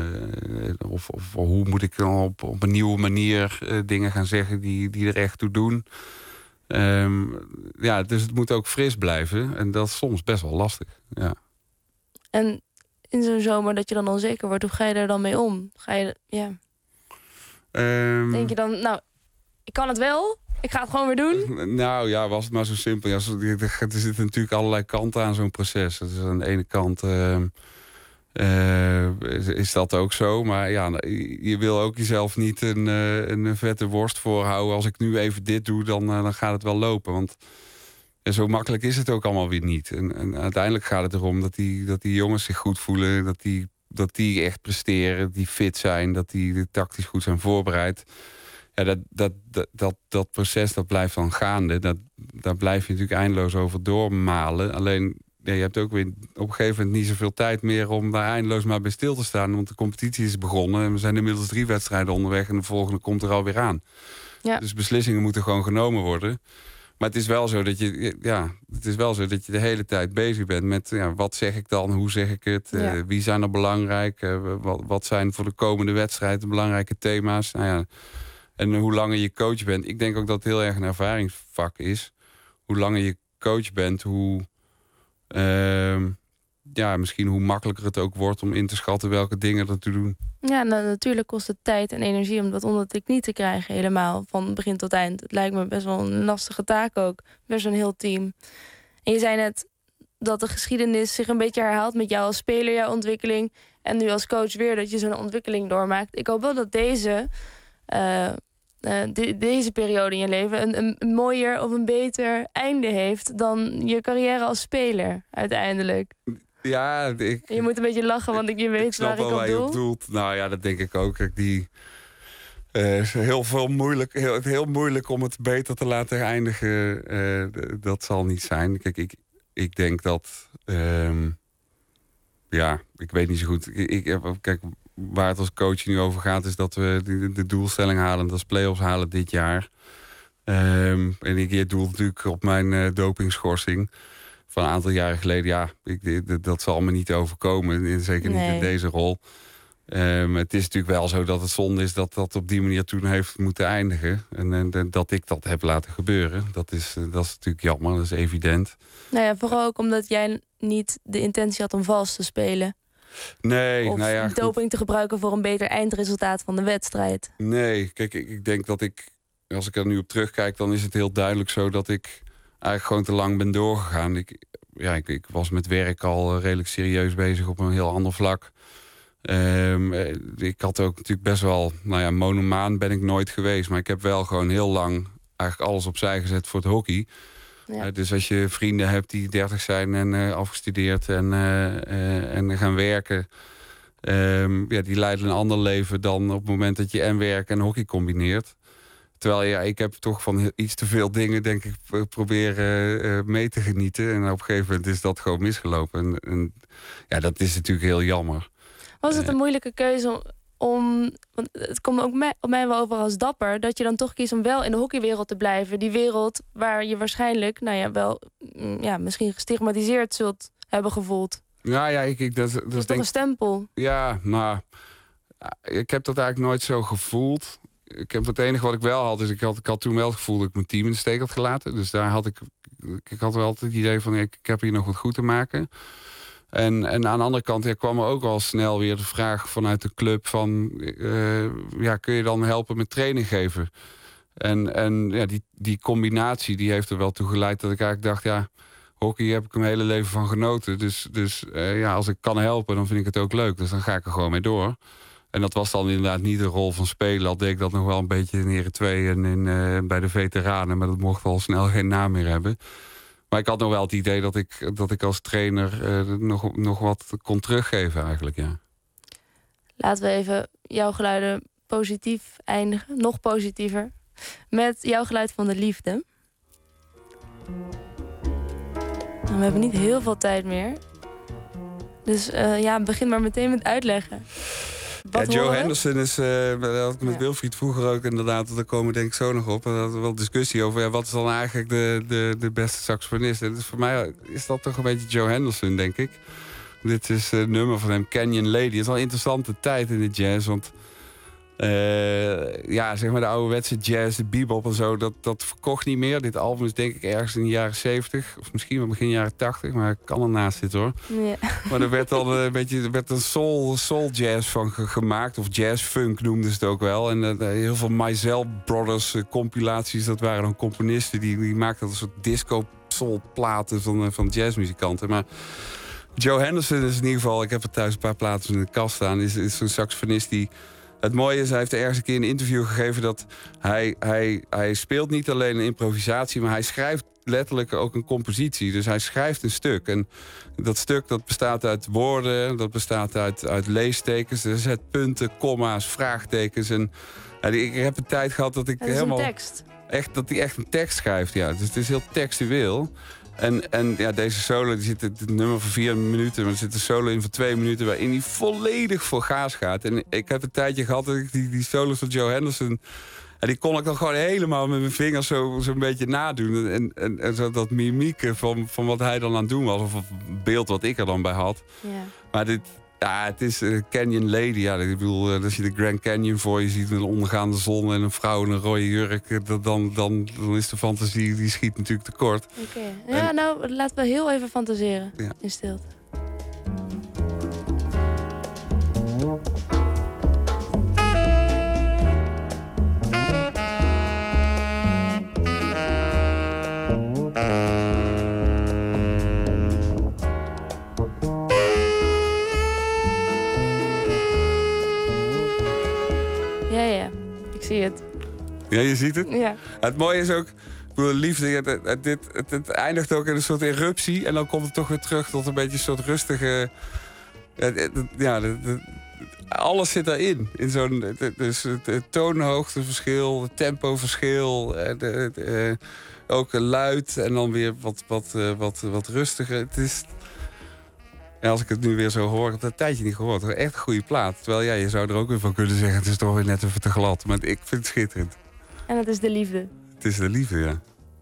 hoe moet ik dan op een nieuwe manier dingen gaan zeggen die er echt toe doen? Dus het moet ook fris blijven. En dat is soms best wel lastig. Ja. En in zo'n zomer dat je dan onzeker wordt, hoe ga je daar dan mee om? Denk je dan, ik kan het wel, ik ga het gewoon weer doen? Was het maar zo simpel. Er zitten natuurlijk allerlei kanten aan zo'n proces. Dus aan de ene kant is dat ook zo. Maar je wil ook jezelf niet een vette worst voorhouden. Als ik nu even dit doe, dan gaat het wel lopen. Want zo makkelijk is het ook allemaal weer niet. En uiteindelijk gaat het erom dat die jongens zich goed voelen. Dat die echt presteren, die fit zijn. Dat die tactisch goed zijn voorbereid. Ja, dat proces dat blijft dan gaande. Daar blijf je natuurlijk eindeloos over doormalen. Alleen, je hebt ook weer op een gegeven moment niet zoveel tijd meer om daar eindeloos maar bij stil te staan. Want de competitie is begonnen en we zijn inmiddels 3 wedstrijden onderweg en de volgende komt er alweer aan. Ja. Dus beslissingen moeten gewoon genomen worden. Maar het is wel zo dat je de hele tijd bezig bent met wat zeg ik dan, hoe zeg ik het, wie zijn er belangrijk, wat zijn voor de komende wedstrijd de belangrijke thema's. Nou ja, en hoe langer je coach bent, ik denk ook dat het heel erg een ervaringsvak is. Hoe langer je coach bent, hoe misschien hoe makkelijker het ook wordt om in te schatten welke dingen er te doen. Ja, nou, natuurlijk kost het tijd en energie om dat onder de knie te krijgen helemaal. Van begin tot eind. Het lijkt me best wel een lastige taak ook. Best een heel team. En je zei net dat de geschiedenis zich een beetje herhaalt met jou als speler, jouw ontwikkeling. En nu als coach weer dat je zo'n ontwikkeling doormaakt. Ik hoop wel dat deze periode in je leven een mooier of een beter einde heeft dan je carrière als speler uiteindelijk. Ja, je moet een beetje lachen, want je weet waar ik op doel. Doelt. Nou ja, dat denk ik ook. Is heel moeilijk om het beter te laten eindigen. Dat zal niet zijn. Kijk, ik denk dat... ik weet niet zo goed. Kijk, waar het als coach nu over gaat, is dat we de doelstelling halen. Dat is play-offs halen dit jaar. En ik doel natuurlijk op mijn dopingschorsing van een aantal jaren geleden. Ja, dat zal me niet overkomen. Zeker niet in deze rol. Het is natuurlijk wel zo dat het zonde is dat dat op die manier toen heeft moeten eindigen. En dat ik dat heb laten gebeuren. Dat is natuurlijk jammer, dat is evident. Nou ja, vooral ook omdat jij niet de intentie had om vals te spelen. Nee, of doping te gebruiken voor een beter eindresultaat van de wedstrijd. Nee, kijk, ik denk dat als ik er nu op terugkijk, dan is het heel duidelijk zo dat ik eigenlijk gewoon te lang ben doorgegaan. Ik was met werk al redelijk serieus bezig op een heel ander vlak. Ik had ook natuurlijk best wel... monomaan ben ik nooit geweest. Maar ik heb wel gewoon heel lang eigenlijk alles opzij gezet voor het hockey. Ja. Dus als je vrienden hebt die 30 zijn en afgestudeerd en gaan werken... die leiden een ander leven dan op het moment dat je en werk en hockey combineert. Terwijl ik heb toch van iets te veel dingen, denk ik, proberen mee te genieten. En op een gegeven moment is dat gewoon misgelopen. En dat is natuurlijk heel jammer. Was het een moeilijke keuze om... Want het komt ook op mij wel over als dapper... dat je dan toch kiest om wel in de hockeywereld te blijven. Die wereld waar je waarschijnlijk misschien gestigmatiseerd zult hebben gevoeld. Dat is toch een stempel? Ja, maar ik heb dat eigenlijk nooit zo gevoeld. Het enige wat ik wel had, is ik had toen wel het gevoel dat ik mijn team in de steek had gelaten. Dus daar had ik had wel altijd het idee van ik heb hier nog wat goed te maken. En aan de andere kant kwam er ook al snel weer de vraag vanuit de club van... kun je dan helpen met training geven? En die combinatie die heeft er wel toe geleid dat ik eigenlijk dacht... hockey heb ik mijn hele leven van genoten. Dus als ik kan helpen, dan vind ik het ook leuk. Dus dan ga ik er gewoon mee door. En dat was dan inderdaad niet de rol van spelen. Al deed ik dat nog wel een beetje in Heren 2 en bij de veteranen. Maar dat mocht al snel geen naam meer hebben. Maar ik had nog wel het idee dat ik als trainer nog wat kon teruggeven eigenlijk, ja. Laten we even jouw geluiden positief eindigen. Nog positiever. Met jouw geluid van de liefde. We hebben niet heel veel tijd meer. Dus begin maar meteen met uitleggen. Joe Henderson is, dat had ik met Wilfried vroeger ook inderdaad, daar komen denk ik zo nog op. En daar hadden we wel discussie over, wat is dan eigenlijk de beste saxofonist? Dus voor mij is dat toch een beetje Joe Henderson, denk ik. Dit is een nummer van hem, Canyon Lady. Het is al een interessante tijd in de jazz, want zeg maar de ouderwetse jazz, de bebop en zo, dat verkocht niet meer. Dit album is denk ik ergens in de jaren 70, of misschien wel begin jaren 80, maar ik kan ernaast zitten hoor. Ja. Maar er werd dan een soul jazz van gemaakt, of jazz funk noemden ze het ook wel. En heel veel Mizell Brothers compilaties, dat waren dan componisten die maakten een soort disco soul platen van jazzmuzikanten. Maar Joe Henderson is in ieder geval, ik heb er thuis een paar platen in de kast staan, is zo'n saxofonist die... Het mooie is, hij heeft ergens een keer in een interview gegeven dat hij speelt niet alleen een improvisatie, maar hij schrijft letterlijk ook een compositie. Dus hij schrijft een stuk. En dat stuk dat bestaat uit woorden, dat bestaat uit leestekens. Er zet punten, komma's, vraagtekens. En ik heb een tijd gehad dat ik het is helemaal... een tekst. Dat hij echt een tekst schrijft, ja. Dus het is heel textueel. En deze solo, die zit het nummer van 4 minuten... maar er zit een solo in van 2 minuten... waarin hij volledig voor gaas gaat. En ik heb een tijdje gehad dat ik die solos van Joe Henderson... En die kon ik dan gewoon helemaal met mijn vingers zo'n beetje nadoen. En zo dat mimiek van wat hij dan aan het doen was. Of het beeld wat ik er dan bij had. Ja. Maar het is Canyon Lady. Ja, ik bedoel, als je de Grand Canyon voor je ziet met een ondergaande zon en een vrouw in een rode jurk, dan is de fantasie, die schiet natuurlijk tekort. Oké. Ja, nou, laten we heel even fantaseren in stilte. Ja, ik zie het. Ja, je ziet het? Ja. Het mooie is ook, liefde, het eindigt ook in een soort eruptie. En dan komt het toch weer terug tot een beetje een soort rustige... alles zit daarin. In zo'n, dus het toonhoogteverschil, het tempoverschil, ook luid en dan weer wat rustiger. Het is... Ja, als ik het nu weer zo hoor, ik heb het een tijdje niet gehoord. Echt een goede plaat. Terwijl je zou er ook weer van kunnen zeggen, het is toch weer net even te glad. Maar ik vind het schitterend. En het is de liefde. Het is de liefde, ja.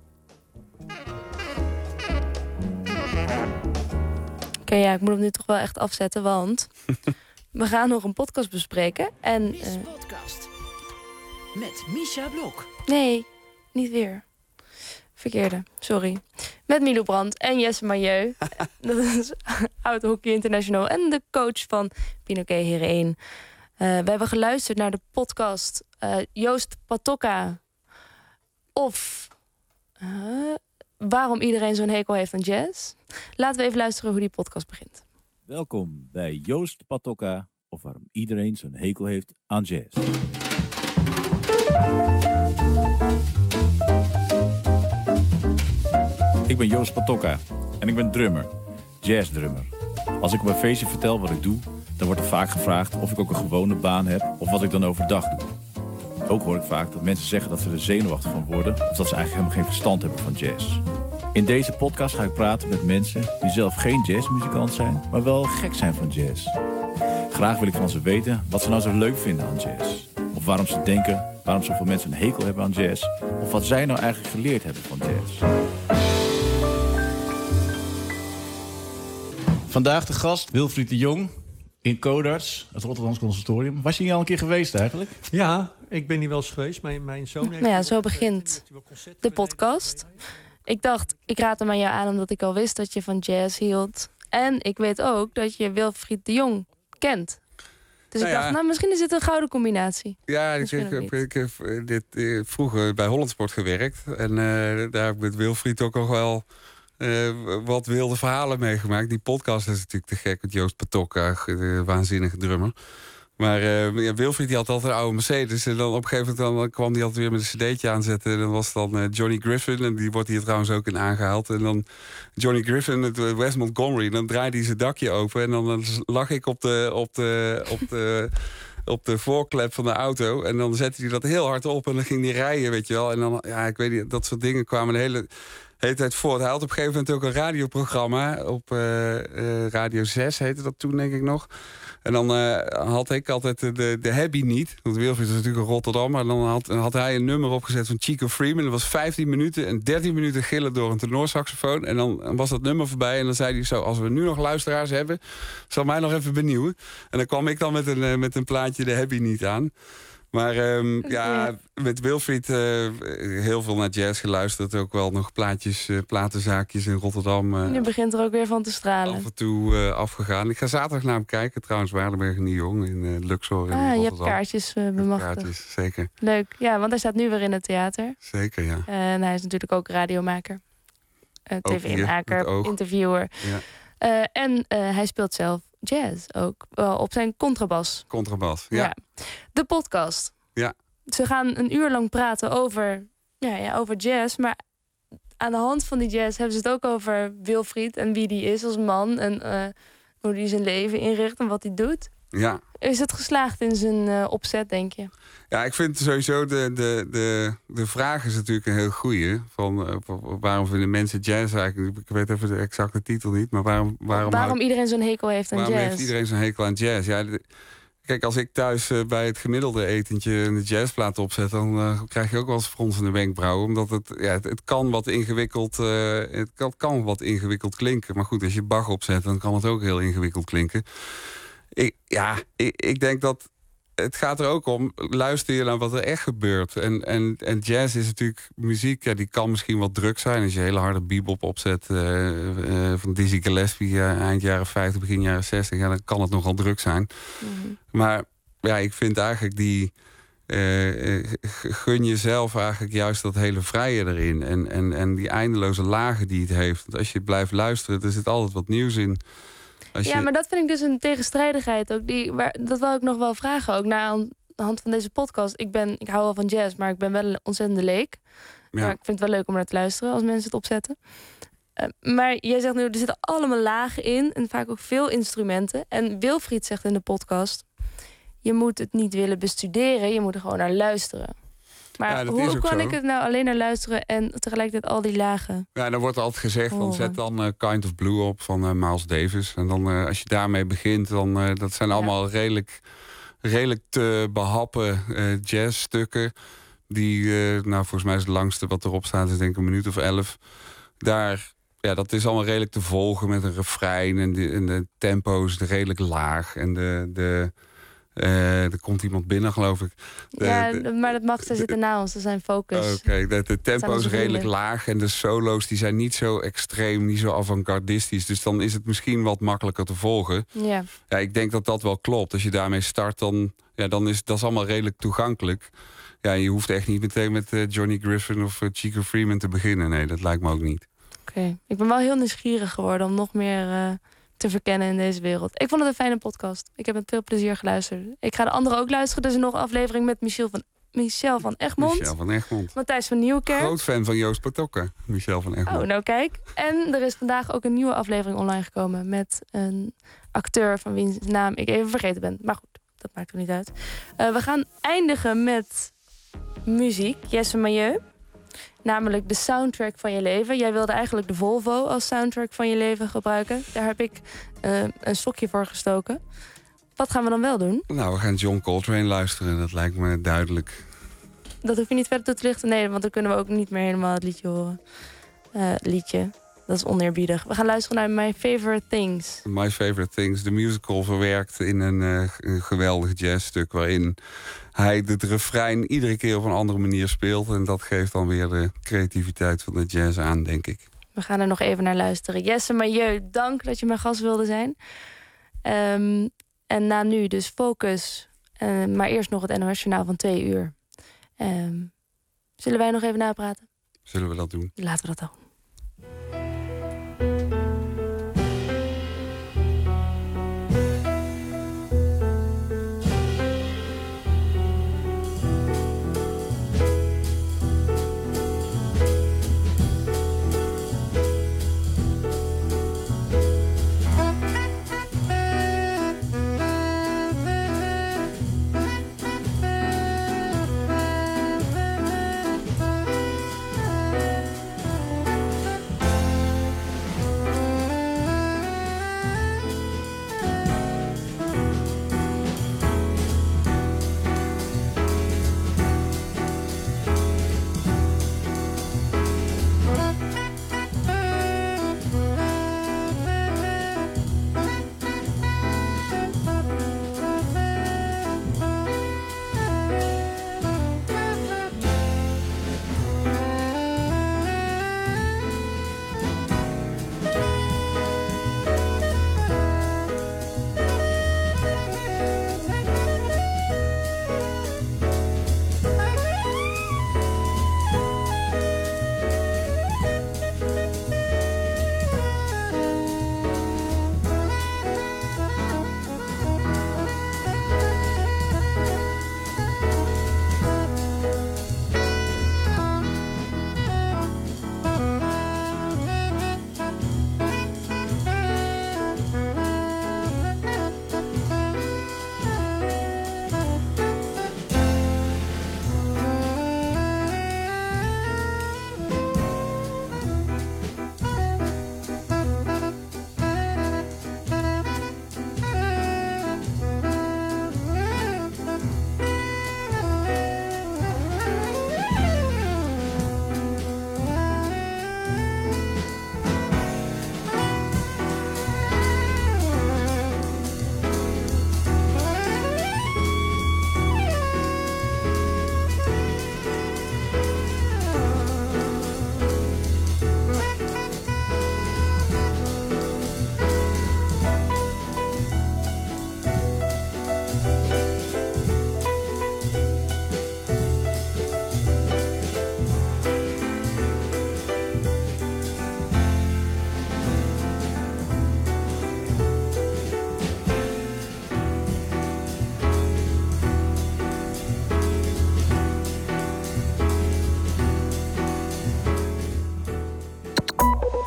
Oké, ja, ik moet hem nu toch wel echt afzetten, want we gaan nog een podcast bespreken. En, Miss Podcast. Met Misha Blok. Nee, niet weer. Verkeerde, sorry. Met Milou Brandt en Jesse Mailleu. Dat is Oud Hockey International en de coach van Pinoquet Heren 1. We hebben geluisterd naar de podcast Joost Patokka. Of waarom iedereen zo'n hekel heeft aan jazz. Laten we even luisteren hoe die podcast begint. Welkom bij Joost Patokka, of waarom iedereen zo'n hekel heeft aan jazz. Ik ben Joost Patokka en ik ben drummer, jazzdrummer. Als ik op een feestje vertel wat ik doe, dan wordt er vaak gevraagd of ik ook een gewone baan heb of wat ik dan overdag doe. Ook hoor ik vaak dat mensen zeggen dat ze er zenuwachtig van worden of dat ze eigenlijk helemaal geen verstand hebben van jazz. In deze podcast ga ik praten met mensen die zelf geen jazzmuzikant zijn, maar wel gek zijn van jazz. Graag wil ik van ze weten wat ze nou zo leuk vinden aan jazz. Of waarom ze denken, waarom zoveel mensen een hekel hebben aan jazz. Of wat zij nou eigenlijk geleerd hebben van jazz. Vandaag de gast Wilfried de Jong in Codarts, het Rotterdamse Conservatorium. Was je hier al een keer geweest eigenlijk? Ja, ik ben hier wel eens geweest. Mijn zoon heeft... Nou ja, zo begint de podcast. Ik dacht, ik raad hem aan jou aan omdat ik al wist dat je van jazz hield. En ik weet ook dat je Wilfried de Jong kent. Dus ik dacht, misschien is dit een gouden combinatie. Ja, ik heb vroeger bij Hollandsport gewerkt. En daar heb ik met Wilfried ook nog wel wat wilde verhalen meegemaakt. Die podcast is natuurlijk te gek met Joost Patokka, waanzinnige drummer. Maar Wilfried die had altijd een oude Mercedes. En dan op een gegeven moment dan kwam hij altijd weer met een cd'tje aanzetten. En dan was dan Johnny Griffin. En die wordt hier trouwens ook in aangehaald. En dan Johnny Griffin met Wes Montgomery. En dan draaide hij zijn dakje open. En dan lag ik op de voorklep van de auto. En dan zette hij dat heel hard op. En dan ging hij rijden, weet je wel. En dan, ja, ik weet niet, dat soort dingen kwamen de hele tijd voort. Hij had op een gegeven moment ook een radioprogramma. Op Radio 6 heette dat toen, denk ik nog. En dan had ik altijd de Happy niet. Want Wilfried is natuurlijk een Rotterdam. Maar dan had hij een nummer opgezet van Chico Freeman. Dat was 15 minuten en 13 minuten gillen door een tenorsaxofoon. En dan was dat nummer voorbij. En dan zei hij zo, als we nu nog luisteraars hebben, zal mij nog even benieuwen. En dan kwam ik dan met een plaatje de Happy niet aan. Maar met Wilfried heel veel naar jazz geluisterd. Ook wel nog platenzaakjes in Rotterdam. Je begint er ook weer van te stralen. Af en toe afgegaan. Ik ga zaterdag naar hem kijken. Trouwens, Waardenberg en Jong in Luxor in Rotterdam. Je hebt kaartjes bemachtigd. Kaartjes, zeker. Leuk. Ja, want hij staat nu weer in het theater. Zeker, ja. En hij is natuurlijk ook radiomaker. TV-maker, interviewer. Ja. En hij speelt zelf jazz ook. Op zijn contrabas. Contrabas, ja. De podcast. Ja. Ze gaan een uur lang praten over jazz. Maar aan de hand van die jazz hebben ze het ook over Wilfried. En wie die is als man. En hoe hij zijn leven inricht en wat hij doet. Ja. Is het geslaagd in zijn opzet, denk je? Ja, ik vind sowieso de vraag is natuurlijk een heel goeie. Van waarom vinden mensen jazz eigenlijk? Ik weet even de exacte titel niet, maar waarom iedereen zo'n hekel heeft aan jazz? Waarom heeft iedereen zo'n hekel aan jazz? Ja, Kijk, als ik thuis bij het gemiddelde etentje een jazzplaat opzet, dan krijg je ook wel eens fronsende wenkbrauwen. Omdat het kan wat ingewikkeld, kan wat ingewikkeld klinken. Maar goed, als je Bach opzet, dan kan het ook heel ingewikkeld klinken. Ik denk dat het gaat er ook om, luister je naar wat er echt gebeurt. En jazz is natuurlijk muziek, die kan misschien wat druk zijn. Als je hele harde bebop opzet van Dizzy Gillespie eind jaren 50, begin jaren 60... dan kan het nogal druk zijn. Mm-hmm. Maar ik vind eigenlijk gun jezelf eigenlijk juist dat hele vrije erin. En die eindeloze lagen die het heeft. Want als je blijft luisteren, er zit altijd wat nieuws in. Maar dat vind ik dus een tegenstrijdigheid ook. Dat wil ik nog wel vragen, ook aan de hand van deze podcast. Ik hou wel van jazz, maar ik ben wel een ontzettende leek. Ja. Maar ik vind het wel leuk om naar te luisteren als mensen het opzetten. Maar jij zegt nu, er zitten allemaal lagen in en vaak ook veel instrumenten. En Wilfried zegt in de podcast, je moet het niet willen bestuderen, je moet er gewoon naar luisteren. Maar hoe kan ik het nou alleen naar luisteren en tegelijkertijd al die lagen? Ja, dan wordt altijd gezegd, van zet dan Kind of Blue op van Miles Davis. En dan als je daarmee begint, dan dat zijn allemaal redelijk te behappen jazzstukken. Die, volgens mij is het langste wat erop staat, is denk ik 1 minuut of 11. Dat is allemaal redelijk te volgen met een refrein. En de tempo is redelijk laag. En er komt iemand binnen, geloof ik. Maar dat mag, ze zitten na ons, dat zijn focus. Oké, de tempo is redelijk laag. En de solo's die zijn niet zo extreem, niet zo avant-gardistisch. Dus dan is het misschien wat makkelijker te volgen. Ja, ik denk dat dat wel klopt. Als je daarmee start, dan is dat allemaal redelijk toegankelijk. Ja, je hoeft echt niet meteen met Johnny Griffin of Chico Freeman te beginnen. Nee, dat lijkt me ook niet. Oké. Ik ben wel heel nieuwsgierig geworden om nog meer te verkennen in deze wereld. Ik vond het een fijne podcast. Ik heb met veel plezier geluisterd. Ik ga de anderen ook luisteren. Er is nog een aflevering met Michel van Egmond. Matthijs van Nieuwkerk. Groot fan van Joost Patoka, Michel van Egmond. Oh, nou kijk. En er is vandaag ook een nieuwe aflevering online gekomen met een acteur van wiens naam ik even vergeten ben. Maar goed, dat maakt er niet uit. We gaan eindigen met muziek. Jesse Majeu. Namelijk de soundtrack van je leven. Jij wilde eigenlijk de Volvo als soundtrack van je leven gebruiken. Daar heb ik een stokje voor gestoken. Wat gaan we dan wel doen? Nou, we gaan John Coltrane luisteren. Dat lijkt me duidelijk. Dat hoef je niet verder toe te lichten. Nee, want dan kunnen we ook niet meer helemaal het liedje horen. Dat is oneerbiedig. We gaan luisteren naar My Favorite Things. My Favorite Things. De musical verwerkt in een geweldig jazzstuk waarin hij het refrein iedere keer op een andere manier speelt. En dat geeft dan weer de creativiteit van de jazz aan, denk ik. We gaan er nog even naar luisteren. Jesse Majeu, dank dat je mijn gast wilde zijn. En na nu dus Focus. Maar eerst nog het NOS-journaal van 2 uur. Zullen wij nog even napraten? Zullen we dat doen? Laten we dat doen.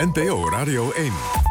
NPO Radio 1.